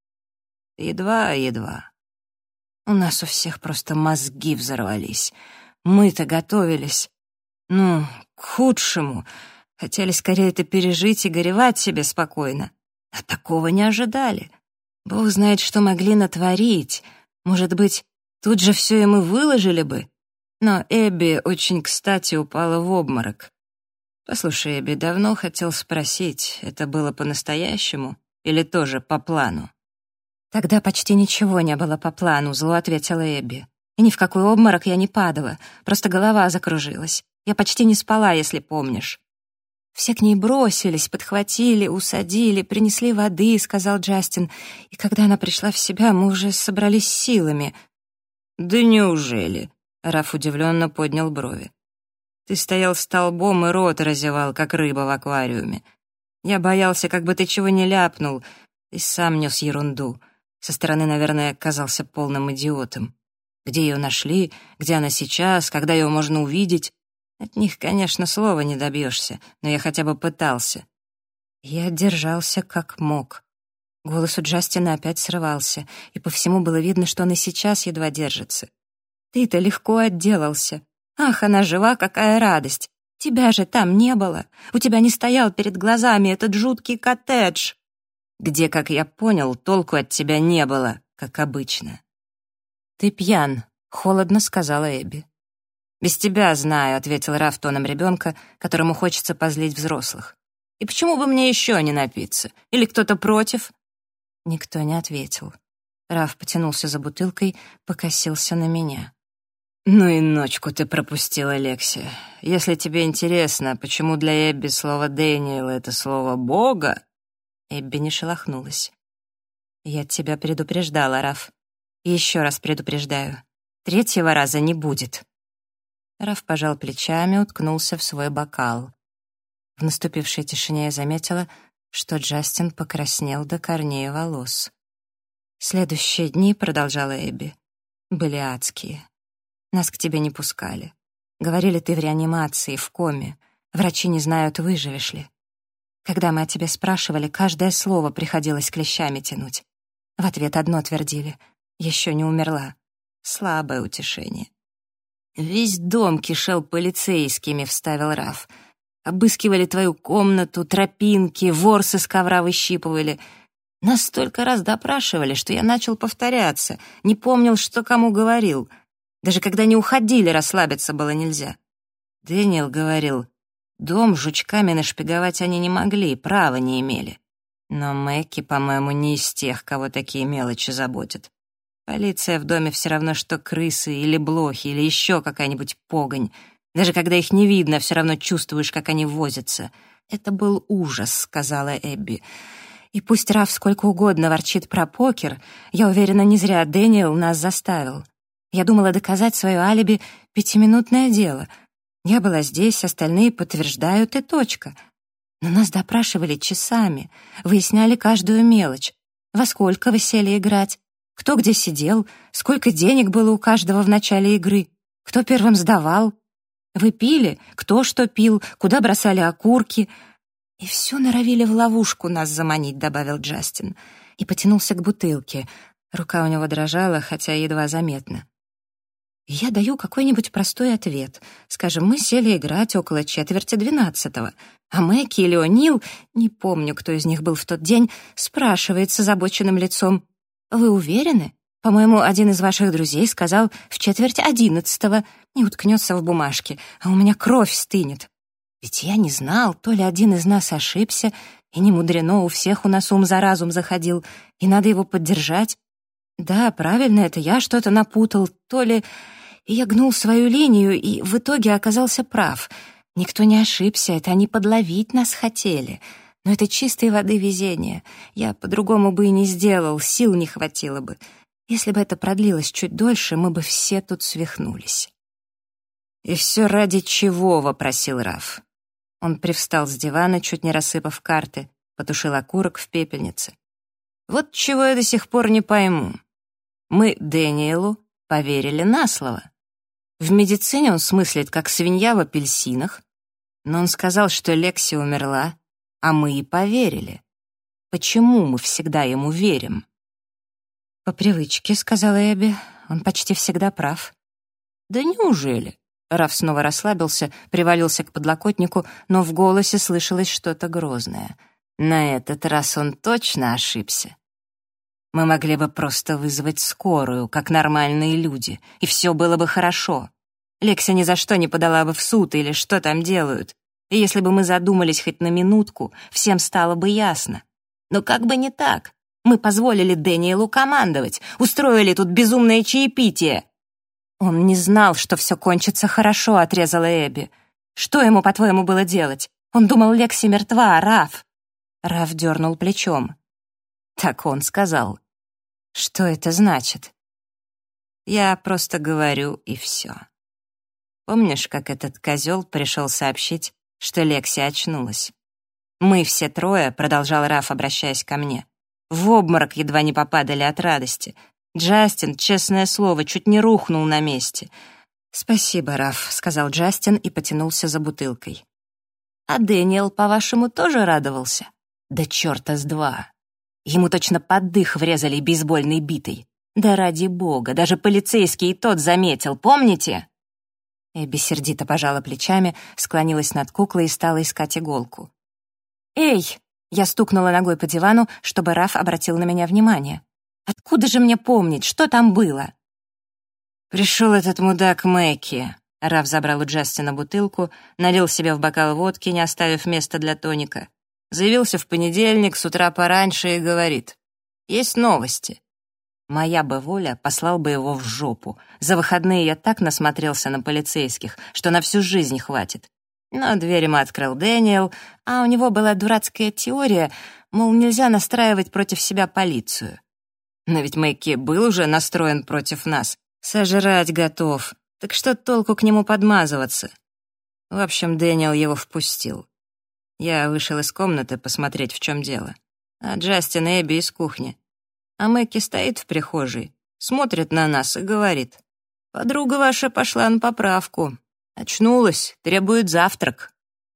«Едва. У нас у всех просто мозги взорвались. Мы-то готовились. Ну, к худшему. Хотели скорее это пережить и горевать себе спокойно. А такого не ожидали. Бог знает, что могли натворить. Может быть, тут же все им и выложили бы. Но Эбби очень кстати упала в обморок. Послушай, Эбби, давно хотел спросить, это было по-настоящему или тоже по плану?» «Тогда почти ничего не было по плану», — зло ответила Эбби. «И ни в какой обморок я не падала, просто голова закружилась. Я почти не спала, если помнишь». «Все к ней бросились, подхватили, усадили, принесли воды», — сказал Джастин. «И когда она пришла в себя, мы уже собрались силами». «Да неужели?» — Раф удивленно поднял брови. «Ты стоял столбом и рот разевал, как рыба в аквариуме. Я боялся, как бы ты чего не ляпнул. Ты сам нес ерунду. Со стороны, наверное, казался полным идиотом. Где ее нашли, где она сейчас, когда ее можно увидеть? От них, конечно, слова не добьешься, но я хотя бы пытался». Я держался как мог. Голос у Джастина опять срывался, и по всему было видно, что он и сейчас едва держится. «Ты-то легко отделался. Ах, она жива, какая радость! Тебя же там не было. У тебя не стоял перед глазами этот жуткий коттедж». «Где, как я понял, толку от тебя не было, как обычно». «Ты пьян», — холодно сказала Эбби. «Без тебя знаю», — ответил Раф тоном ребенка, которому хочется позлить взрослых. «И почему бы мне еще не напиться? Или кто-то против?» Никто не ответил. Раф потянулся за бутылкой, покосился на меня. «Ну и ночку ты пропустила, Лекси. Если тебе интересно, почему для Эбби слово «Дэниел» — это слово «Бога», Эбби не шелохнулась. «Я тебя предупреждала, Раф. И еще раз предупреждаю. 3-го раза не будет». Раф пожал плечами, уткнулся в свой бокал. В наступившей тишине я заметила, что Джастин покраснел до корней волос. «Следующие дни, — продолжала Эбби, — были адские. Нас к тебе не пускали. Говорили, ты в реанимации, в коме. Врачи не знают, выживешь ли. Когда мы о тебе спрашивали, каждое слово приходилось клещами тянуть. В ответ одно твердили: еще не умерла. Слабое утешение». «Весь дом кишел полицейскими», — вставил Раф. «Обыскивали твою комнату, тропинки, ворсы с ковра выщипывали. Нас столько раз допрашивали, что я начал повторяться, не помнил, что кому говорил. Даже когда не уходили, расслабиться было нельзя. Дэниел говорил, дом жучками нашпиговать они не могли, права не имели. Но Мэкки, по-моему, не из тех, кого такие мелочи заботят. Полиция в доме все равно, что крысы или блохи, или еще какая-нибудь погонь. Даже когда их не видно, все равно чувствуешь, как они возятся. Это был ужас», — сказала Эбби. «И пусть Раф сколько угодно ворчит про покер, я уверена, не зря Дэниел нас заставил. Я думала, доказать свое алиби — 5-минутное дело. Я была здесь, остальные подтверждают, и точка. Но нас допрашивали часами, выясняли каждую мелочь. Во сколько вы сели играть, кто где сидел, сколько денег было у каждого в начале игры, кто первым сдавал. Вы пили, кто что пил, куда бросали окурки. И все норовили в ловушку нас заманить», — добавил Джастин. И потянулся к бутылке. Рука у него дрожала, хотя едва заметно. Я даю какой-нибудь простой ответ. Скажем, мы сели играть около 11:45, а Мэкки или О'Нил, не помню, кто из них был в тот день, спрашивает с озабоченным лицом: «Вы уверены? По-моему, один из ваших друзей сказал в 10:45, и уткнется в бумажке, а у меня кровь стынет». Ведь я не знал, то ли один из нас ошибся, и не мудрено, у всех у нас ум за разум заходил, и надо его поддержать. Да, правильно, это я что-то напутал, то ли... И я гнул свою линию, и в итоге оказался прав. Никто не ошибся, это они подловить нас хотели. Но это чистой воды везение. Я по-другому бы и не сделал, сил не хватило бы. Если бы это продлилось чуть дольше, мы бы все тут свихнулись. «И все ради чего?» — вопросил Раф. Он привстал с дивана, чуть не рассыпав карты, потушил окурок в пепельнице. «Вот чего я до сих пор не пойму. Мы Дэниелу поверили на слово. В медицине он смыслит, как свинья в апельсинах, но он сказал, что Лекси умерла, а мы и поверили. Почему мы всегда ему верим?» «По привычке», — сказала Эбби. «Он почти всегда прав». «Да неужели?» Раф снова расслабился, привалился к подлокотнику, но в голосе слышалось что-то грозное. «На этот раз он точно ошибся. Мы могли бы просто вызвать скорую, как нормальные люди, и все было бы хорошо. Лекси ни за что не подала бы в суд или что там делают. И если бы мы задумались хоть на минутку, всем стало бы ясно. Но как бы не так. Мы позволили Дэниелу командовать, устроили тут безумное чаепитие». «Он не знал, что все кончится хорошо», — отрезала Эбби. «Что ему, по-твоему, было делать? Он думал, Лекси мертва, Раф». Раф дернул плечом. «Так он сказал». «Что это значит?» «Я просто говорю, и все. Помнишь, как этот козел пришел сообщить, что Лекси очнулась? Мы все трое, — продолжал Раф, обращаясь ко мне, — в обморок едва не попадали от радости. Джастин, честное слово, чуть не рухнул на месте». «Спасибо, Раф», — сказал Джастин и потянулся за бутылкой. «А Дэниел, по-вашему, тоже радовался?» «Да черта с два. Ему точно под дых врезали бейсбольной битой. Да ради бога, даже полицейский и тот заметил, помните?» Эбби сердито пожала плечами, склонилась над куклой и стала искать иголку. «Эй!» — я стукнула ногой по дивану, чтобы Раф обратил на меня внимание. «Откуда же мне помнить, что там было?» «Пришел этот мудак Мэкки». Раф забрал у Джастина бутылку, налил себе в бокал водки, не оставив места для тоника. Заявился в понедельник с утра пораньше и говорит: «Есть новости». Моя бы воля, послал бы его в жопу. За выходные я так насмотрелся на полицейских, что на всю жизнь хватит. Но дверь ему открыл Дэниел, а у него была дурацкая теория, мол, нельзя настраивать против себя полицию. Но ведь Мэкки был уже настроен против нас. Сожрать готов. Так что толку к нему подмазываться? В общем, Дэниел его впустил. Я вышел из комнаты посмотреть, в чем дело. А Джастин и Эбби из кухни. А Мэкки стоит в прихожей, смотрит на нас и говорит: «Подруга ваша пошла на поправку. Очнулась, требует завтрак».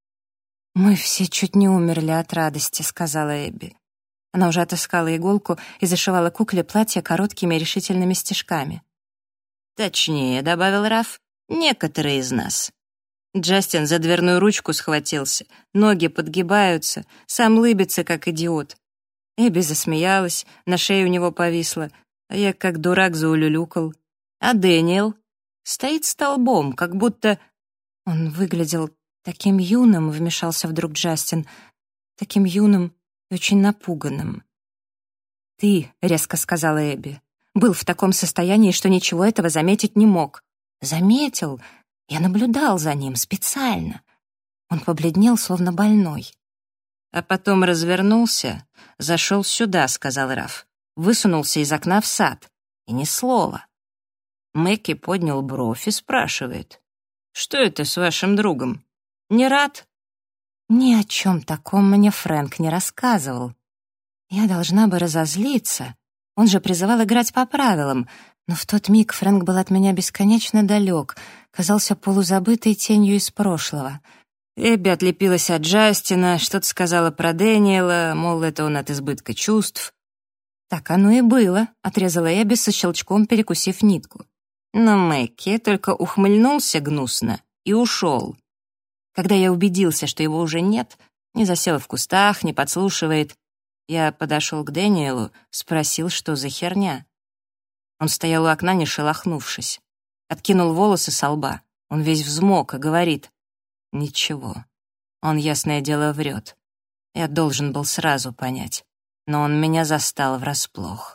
«Мы все чуть не умерли от радости», — сказала Эбби. Она уже отыскала иголку и зашивала кукле платье короткими решительными стежками. «Точнее», — добавил Раф, — «некоторые из нас». Джастин за дверную ручку схватился, ноги подгибаются, сам лыбится, как идиот. Эбби засмеялась, на шее у него повисла, а я как дурак заулюлюкал. А Дэниел стоит столбом, как будто... Он выглядел таким юным, вмешался вдруг Джастин, таким юным и очень напуганным. «Ты», — резко сказала Эбби, — «был в таком состоянии, что ничего этого заметить не мог». «Заметил? Я наблюдал за ним специально». Он побледнел, словно больной. А потом развернулся, зашел сюда, — сказал Раф, высунулся из окна в сад. И ни слова. Мэкки поднял бровь и спрашивает: «Что это с вашим другом? Не рад?» Ни о чем таком мне Фрэнк не рассказывал. Я должна бы разозлиться. Он же призывал играть по правилам. Но в тот миг Фрэнк был от меня бесконечно далек, казался полузабытой тенью из прошлого. Эбби отлепилась от Джастина, что-то сказала про Дэниела, мол, это он от избытка чувств. «Так оно и было», — отрезала Эбби со щелчком, перекусив нитку. Но Мэкки только ухмыльнулся гнусно и ушел. Когда я убедился, что его уже нет, не засел в кустах, не подслушивает, я подошел к Дэниелу, спросил, что за херня. Он стоял у окна, не шелохнувшись. Откинул волосы со лба, он весь взмок и говорит: «Ничего, он, ясное дело, врет. Я должен был сразу понять, но он меня застал врасплох».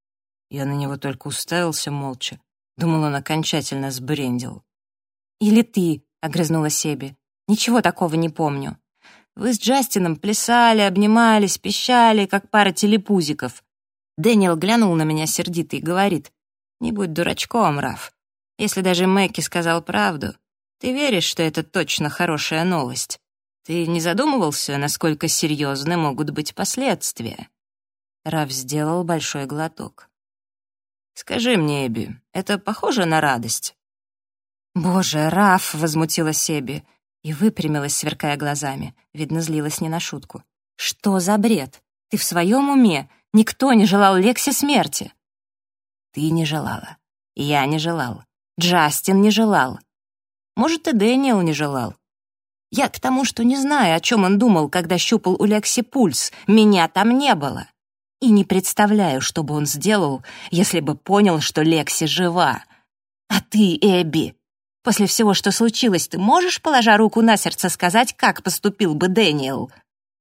Я на него только уставился молча, думал, он окончательно сбрендил. «Или ты», — огрызнулась Эбби, — «ничего такого не помню. Вы с Джастином плясали, обнимались, пищали, как пара телепузиков». Дэниел глянул на меня сердито и говорит: «Не будь дурачком, Раф. Если даже Мэкки сказал правду, ты веришь, что это точно хорошая новость? Ты не задумывался, насколько серьезны могут быть последствия?» Раф сделал большой глоток. «Скажи мне, Эбби, это похоже на радость?» «Боже, Раф!» — возмутилась Эбби и выпрямилась, сверкая глазами. Видно, злилась не на шутку. «Что за бред? Ты в своем уме? Никто не желал Лексе смерти». «Ты не желала. Я не желал. Джастин не желал. Может, и Дэниел не желал. Я к тому, что не знаю, о чем он думал, когда щупал у Лекси пульс. Меня там не было. И не представляю, что бы он сделал, если бы понял, что Лекси жива. А ты, Эбби, после всего, что случилось, ты можешь, положа руку на сердце, сказать, как поступил бы Дэниел?»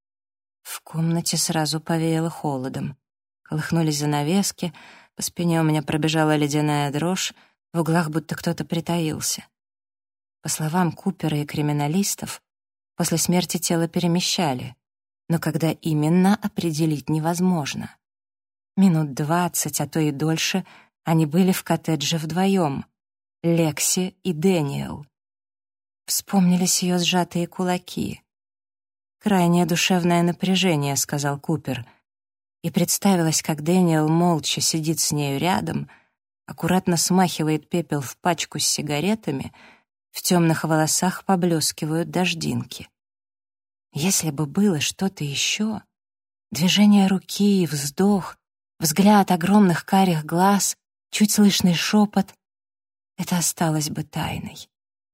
В комнате сразу повеяло холодом. Колыхнулись занавески, по спине у меня пробежала ледяная дрожь, в углах будто кто-то притаился. По словам Купера и криминалистов, после смерти тело перемещали, но когда именно, определить невозможно. Минут 20, а то и дольше, они были в коттедже вдвоем — Лекси и Дэниел. Вспомнились ее сжатые кулаки. «Крайнее душевное напряжение», — сказал Купер. И представилось, как Дэниел молча сидит с нею рядом, аккуратно смахивает пепел в пачку с сигаретами, в темных волосах поблескивают дождинки. Если бы было что-то еще, движение руки, вздох, взгляд огромных карих глаз, чуть слышный шепот, это осталось бы тайной.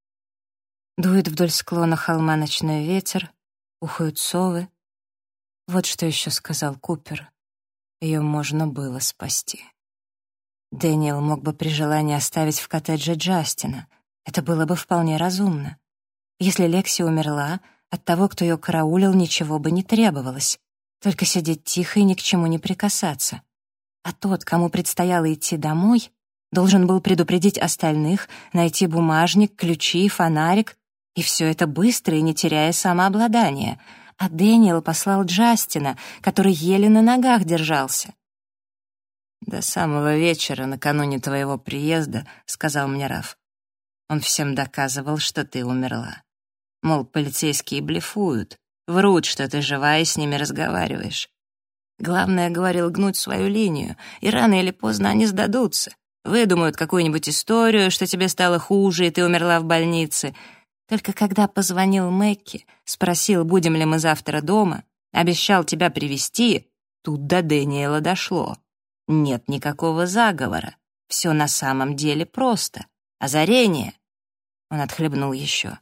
Дует вдоль склона холма ночной ветер, ухают совы. Вот что еще сказал Купер. Ее можно было спасти. Дэниел мог бы при желании оставить в коттедже Джастина. Это было бы вполне разумно. Если Лекси умерла, от того, кто ее караулил, ничего бы не требовалось. Только сидеть тихо и ни к чему не прикасаться. А тот, кому предстояло идти домой, должен был предупредить остальных, найти бумажник, ключи, фонарик, и все это быстро и не теряя самообладания. А Дэниел послал Джастина, который еле на ногах держался. «До самого вечера, накануне твоего приезда, — сказал мне Раф, — он всем доказывал, что ты умерла. Мол, полицейские блефуют, врут, что ты жива и с ними разговариваешь. Главное, — говорил, — гнуть свою линию, и рано или поздно они сдадутся. Выдумают какую-нибудь историю, что тебе стало хуже, и ты умерла в больнице. Только когда позвонил Мэкки, спросил, будем ли мы завтра дома, обещал тебя привезти, тут до Дэниела дошло. Нет никакого заговора. Все на самом деле просто. Озарение». Он отхлебнул еще.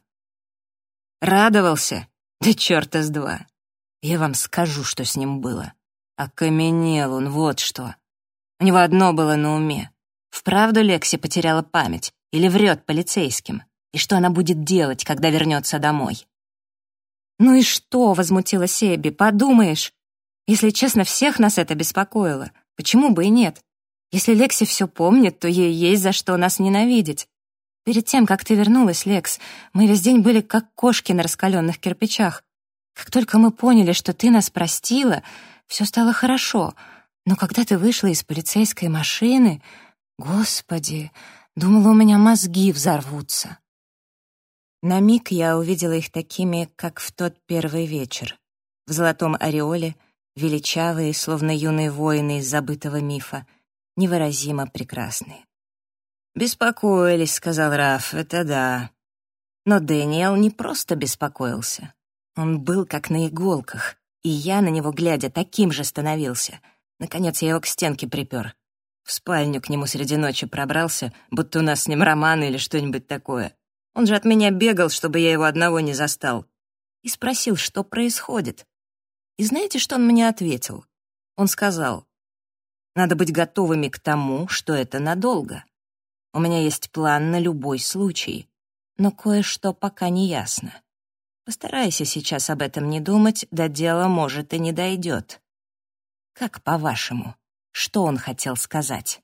«Радовался? Да черта с два. Я вам скажу, что с ним было. Окаменел он, вот что. У него одно было на уме. Вправду Лекси потеряла память или врет полицейским? И что она будет делать, когда вернется домой?» «Ну и что?» — возмутилась Эбби. «Подумаешь. Если честно, всех нас это беспокоило. Почему бы и нет? Если Лекси все помнит, то ей есть за что нас ненавидеть. Перед тем, как ты вернулась, Лекс, мы весь день были как кошки на раскаленных кирпичах. Как только мы поняли, что ты нас простила, все стало хорошо. Но когда ты вышла из полицейской машины, Господи, думала, у меня мозги взорвутся». На миг я увидела их такими, как в тот первый вечер. В золотом ореоле, величавые, словно юные воины из забытого мифа, невыразимо прекрасные. «Беспокоились», — сказал Раф, — «это да». Но Дэниел не просто беспокоился. Он был как на иголках, и я, на него глядя, таким же становился. Наконец я его к стенке припер. В спальню к нему среди ночи пробрался, будто у нас с ним роман или что-нибудь такое. Он же от меня бегал, чтобы я его одного не застал. И спросил, что происходит. И знаете, что он мне ответил? Он сказал: «Надо быть готовыми к тому, что это надолго. У меня есть план на любой случай, но кое-что пока не ясно. Постарайся сейчас об этом не думать, до дела, может, и не дойдет. Как по-вашему, что он хотел сказать?»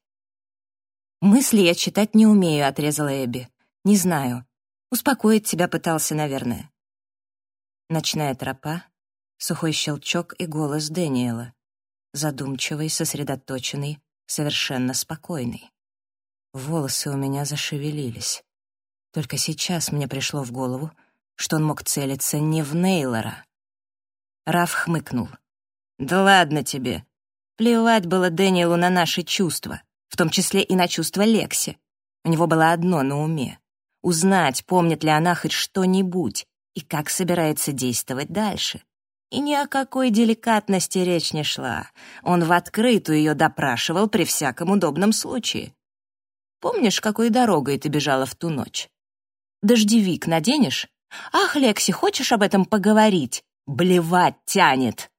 «Мысли я читать не умею», — отрезала Эбби. «Не знаю. Успокоить тебя пытался, наверное». Ночная тропа, сухой щелчок и голос Дэниела. Задумчивый, сосредоточенный, совершенно спокойный. Волосы у меня зашевелились. Только сейчас мне пришло в голову, что он мог целиться не в Нейлора. Раф хмыкнул. «Да ладно тебе. Плевать было Дэниелу на наши чувства, в том числе и на чувства Лекси. У него было одно на уме — узнать, помнит ли она хоть что-нибудь и как собирается действовать дальше. И ни о какой деликатности речь не шла. Он в открытую ее допрашивал при всяком удобном случае. Помнишь, какой дорогой ты бежала в ту ночь? Дождевик наденешь? Ах, Лекси, хочешь об этом поговорить? Блевать тянет.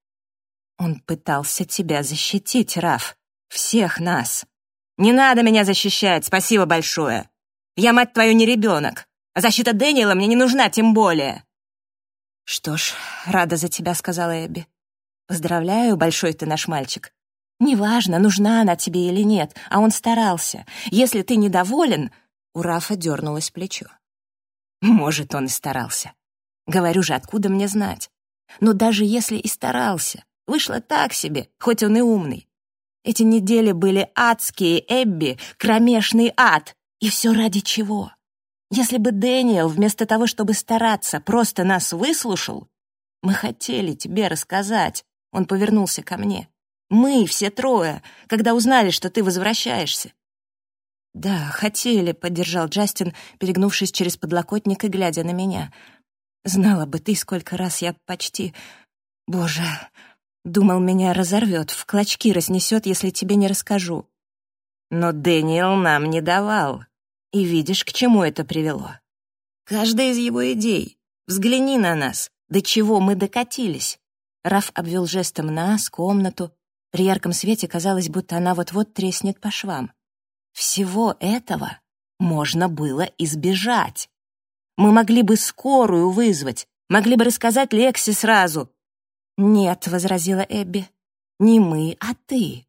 Он пытался тебя защитить, Раф. Всех нас. Не надо меня защищать, спасибо большое. Я, мать твою, не ребенок. А защита Дэниела мне не нужна, тем более. «Что ж, рада за тебя», — сказала Эбби. «Поздравляю, большой ты наш мальчик. Неважно, нужна она тебе или нет, а он старался. Если ты недоволен...» У Рафа дернулось плечо. «Может, он и старался. Говорю же, откуда мне знать? Но даже если и старался, вышло так себе, хоть он и умный. Эти недели были адские, Эбби, кромешный ад. И все ради чего? Если бы Дэниел, вместо того, чтобы стараться, просто нас выслушал, мы хотели тебе рассказать». Он повернулся ко мне. «Мы, все трое, когда узнали, что ты возвращаешься». «Да, хотели», — поддержал Джастин, перегнувшись через подлокотник и глядя на меня. «Знала бы ты, сколько раз я почти... Боже, думал, меня разорвет, в клочки разнесет, если тебе не расскажу. Но Дэниел нам не давал. И видишь, к чему это привело. Каждая из его идей. Взгляни на нас, до чего мы докатились». Раф обвел жестом нас, комнату. При ярком свете казалось, будто она вот-вот треснет по швам. Всего этого можно было избежать. Мы могли бы скорую вызвать, могли бы рассказать Лекси сразу. «Нет», — возразила Эбби, — «не мы, а ты.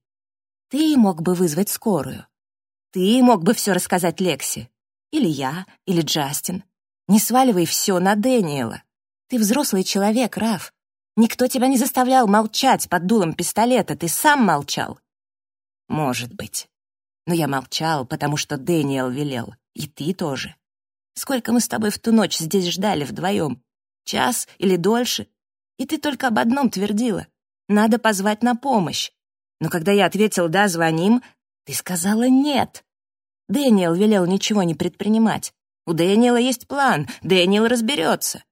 Ты мог бы вызвать скорую. Ты мог бы все рассказать Лекси. Или я, или Джастин. Не сваливай все на Дэниела. Ты взрослый человек, Раф. Никто тебя не заставлял молчать под дулом пистолета, ты сам молчал». Может быть. Но я молчал, потому что Дэниел велел. И ты тоже. Сколько мы с тобой в ту ночь здесь ждали вдвоем? Час или дольше? И ты только об одном твердила. Надо позвать на помощь. Но когда я ответил «да, звоним», ты сказала «нет». Дэниел велел ничего не предпринимать. У Дэниела есть план, Дэниел разберется.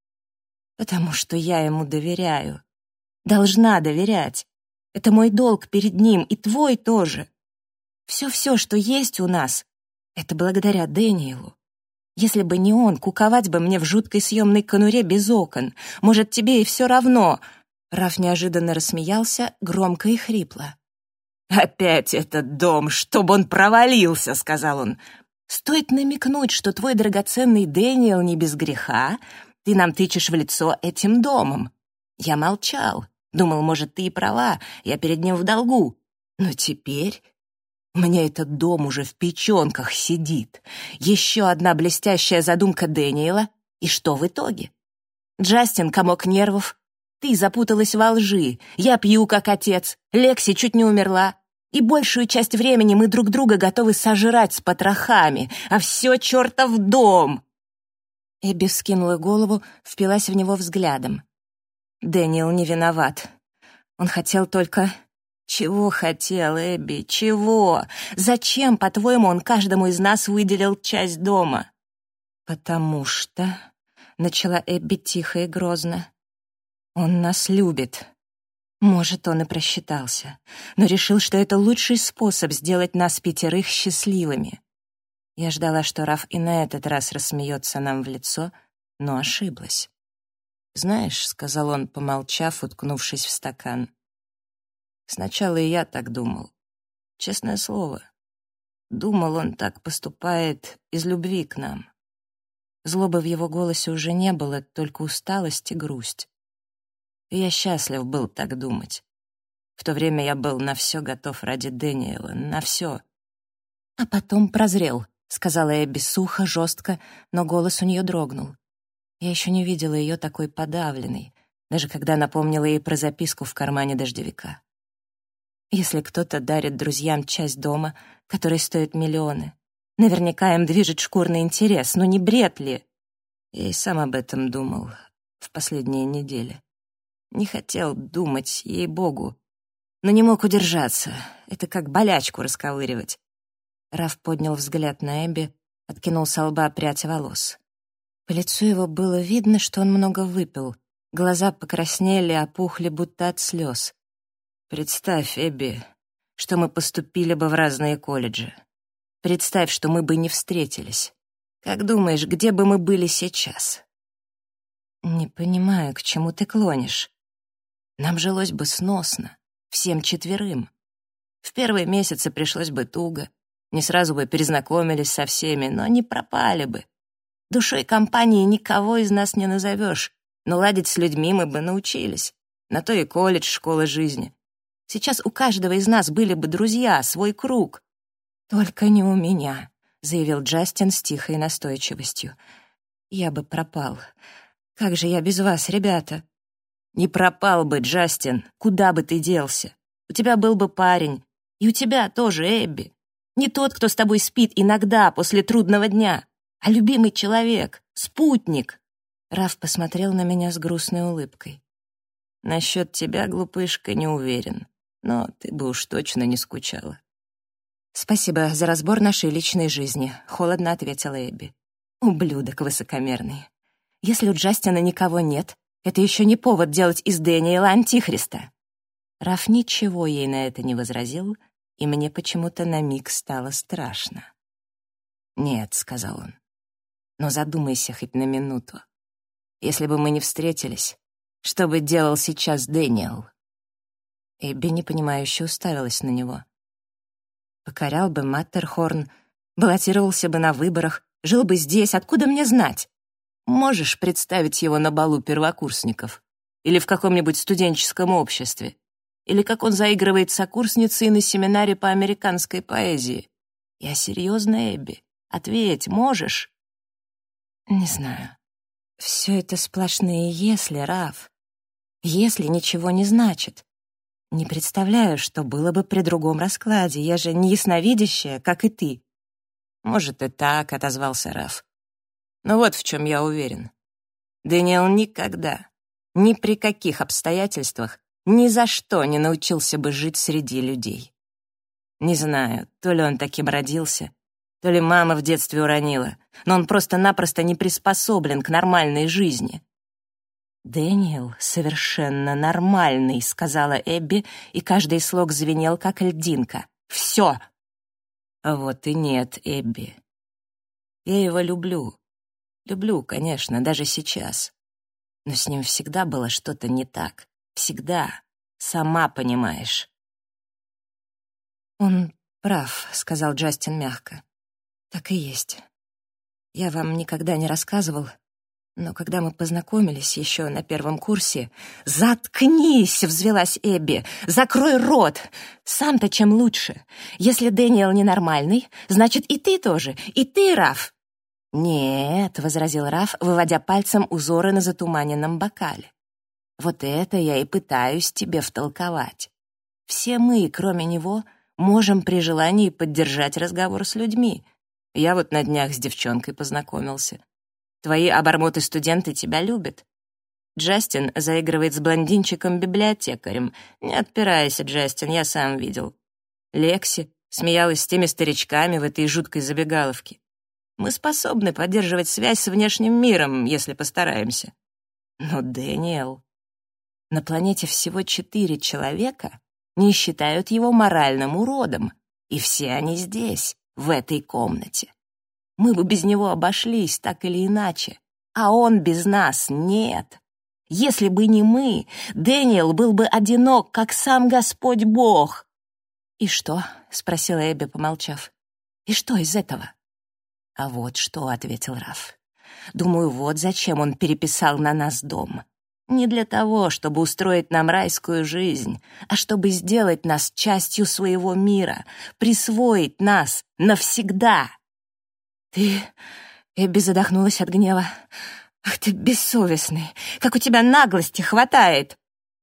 Потому что я ему доверяю. Должна доверять. Это мой долг перед ним, и твой тоже. Все, что есть у нас, это благодаря Дэниелу. Если бы не он, куковать бы мне в жуткой съемной конуре без окон. Может, тебе и все равно. Раф неожиданно рассмеялся, громко и хрипло. «Опять этот дом, чтобы он провалился», — сказал он. «Стоит намекнуть, что твой драгоценный Дэниел не без греха, ты нам тычешь в лицо этим домом». Я молчал. Думал, может, ты и права, я перед ним в долгу. Но теперь у меня этот дом уже в печенках сидит. Еще одна блестящая задумка Дэниела. И что в итоге? Джастин — комок нервов. Ты запуталась во лжи. Я пью, как отец. Лекси чуть не умерла. И большую часть времени мы друг друга готовы сожрать с потрохами. А все чертов дом!» Эбби вскинула голову, впилась в него взглядом. Дэниел не виноват. Он хотел только... Чего хотел, Эбби? Чего? Зачем, по-твоему, он каждому из нас выделил часть дома? «Потому что...» — начала Эбби тихо и грозно. «Он нас любит». Может, он и просчитался, но решил, что это лучший способ сделать нас 5 счастливыми. Я ждала, что Раф и на этот раз рассмеется нам в лицо, но ошиблась. «Знаешь», — сказал он, помолчав, уткнувшись в стакан, «сначала и я так думал. Честное слово. Думал, он так поступает из любви к нам». Злобы в его голосе уже не было, только усталость и грусть. И я счастлив был так думать. В то время я был на все готов ради Дэниела, на все. «А потом прозрел», — сказала Эбби сухо, жестко, но голос у нее дрогнул. Я еще не видела ее такой подавленной, даже когда напомнила ей про записку в кармане дождевика. Если кто-то дарит друзьям часть дома, который стоит миллионы, наверняка им движет шкурный интерес, но не бред ли? Я и сам об этом думал в последние недели. Не хотел думать, ей-богу, но не мог удержаться. Это как болячку расковыривать. Раф поднял взгляд на Эбби, откинул со лба прядь волос. По лицу его было видно, что он много выпил. Глаза покраснели, опухли, будто от слез. «Представь, Эбби, что мы поступили бы в разные колледжи. Представь, что мы бы не встретились. Как думаешь, где бы мы были сейчас?» «Не понимаю, к чему ты клонишь. Нам жилось бы сносно, всем 4. В первые месяцы пришлось бы туго, не сразу бы перезнакомились со всеми, но не пропали бы. Душой компании никого из нас не назовешь, но ладить с людьми мы бы научились. На то и колледж, школа жизни. Сейчас у каждого из нас были бы друзья, свой круг. «Только не у меня», — заявил Джастин с тихой настойчивостью. «Я бы пропал. Как же я без вас, ребята?» «Не пропал бы, Джастин, куда бы ты делся? У тебя был бы парень, и у тебя тоже, Эбби. Не тот, кто с тобой спит иногда после трудного дня, а любимый человек, спутник». Раф посмотрел на меня с грустной улыбкой. «Насчет тебя, глупышка, не уверен, но ты бы уж точно не скучала». «Спасибо за разбор нашей личной жизни», — холодно ответила Эбби. «Ублюдок высокомерный. Если у Джастина никого нет, это еще не повод делать из Дэниела антихриста». Раф ничего ей на это не возразил, и мне почему-то на миг стало страшно. «Нет», — сказал он, — «но задумайся хоть на минуту. Если бы мы не встретились, что бы делал сейчас Дэниел?» Эбби непонимающе уставилась на него. «Покорял бы Маттерхорн, баллотировался бы на выборах, жил бы здесь, откуда мне знать? Можешь представить его на балу первокурсников? Или в каком-нибудь студенческом обществе? Или как он заигрывает с сокурсницей на семинаре по американской поэзии? Я серьезно, Эбби. Ответь, можешь?» «Не знаю. Все это сплошные «если», Раф. «Если» ничего не значит. Не представляю, что было бы при другом раскладе. Я же не ясновидящая, как и ты. «Может, и так», — отозвался Раф. «Но вот в чем я уверен. Дэниел никогда, ни при каких обстоятельствах, ни за что не научился бы жить среди людей. Не знаю, то ли он таким родился, то ли мама в детстве уронила, но он просто-напросто не приспособлен к нормальной жизни». «Дэниел совершенно нормальный», — сказала Эбби, и каждый слог звенел, как льдинка. «Все!» А вот и нет, Эбби. Я его люблю. Люблю, конечно, даже сейчас. Но с ним всегда было что-то не так. Всегда. Сама понимаешь. «Он прав», — сказал Джастин мягко. «Так и есть. Я вам никогда не рассказывал, но когда мы познакомились еще на первом курсе...» «Заткнись!» — взвилась Эбби. «Закрой рот! Сам-то чем лучше? Если Дэниел ненормальный, значит, и ты тоже, и ты, Раф!» «Нет», — возразил Раф, выводя пальцем узоры на затуманенном бокале. «Вот это я и пытаюсь тебе втолковать. Все мы, кроме него, можем при желании поддержать разговор с людьми. Я вот на днях с девчонкой познакомился. Твои обормоты-студенты тебя любят. Джастин заигрывает с блондинчиком-библиотекарем. Не отпирайся, Джастин, я сам видел. Лекси смеялась с теми старичками в этой жуткой забегаловке. Мы способны поддерживать связь с внешним миром, если постараемся. Но Дэниел... На планете всего 4 человека не считают его моральным уродом, и все они здесь, в этой комнате. Мы бы без него обошлись так или иначе, а он без нас нет. Если бы не мы, Дэниел был бы одинок, как сам Господь Бог». «И что?» — спросила Эбби, помолчав. «И что из этого?» «А вот что», — ответил Раф. «Думаю, вот зачем он переписал на нас дом. Не для того, чтобы устроить нам райскую жизнь, а чтобы сделать нас частью своего мира, присвоить нас навсегда». «Ты...» — Эбби задохнулась от гнева. «Ах ты бессовестный! Как у тебя наглости хватает!»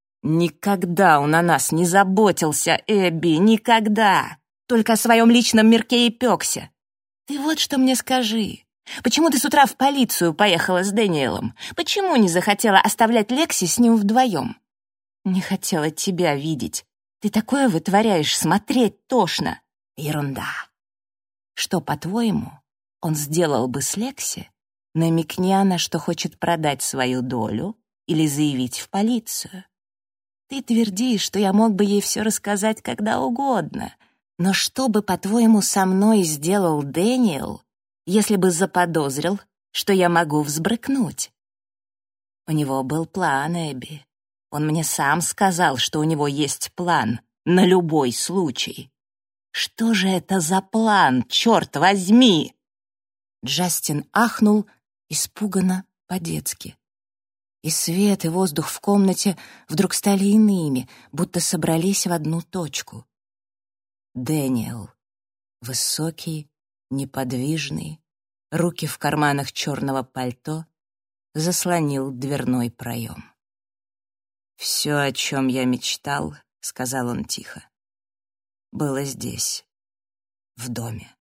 «Никогда он о нас не заботился, Эбби, никогда! Только о своем личном мирке и пёкся. Ты вот что мне скажи. Почему ты с утра в полицию поехала с Дэниелом? Почему не захотела оставлять Лекси с ним вдвоем? Не хотела тебя видеть. Ты такое вытворяешь, смотреть тошно. Ерунда. Что, по-твоему, он сделал бы с Лекси? Намекни она, что хочет продать свою долю или заявить в полицию. Ты твердишь, что я мог бы ей все рассказать когда угодно. Но что бы, по-твоему, со мной сделал Дэниел, если бы заподозрил, что я могу взбрыкнуть? У него был план, Эбби. Он мне сам сказал, что у него есть план на любой случай. Что же это за план, черт возьми? Джастин ахнул, испуганно, по-детски. И свет, и воздух в комнате вдруг стали иными, будто собрались в одну точку. Дэниел, высокий, неподвижный, руки в карманах черного пальто, заслонил дверной проем. «Все, о чем я мечтал, — сказал он тихо, — было здесь, в доме».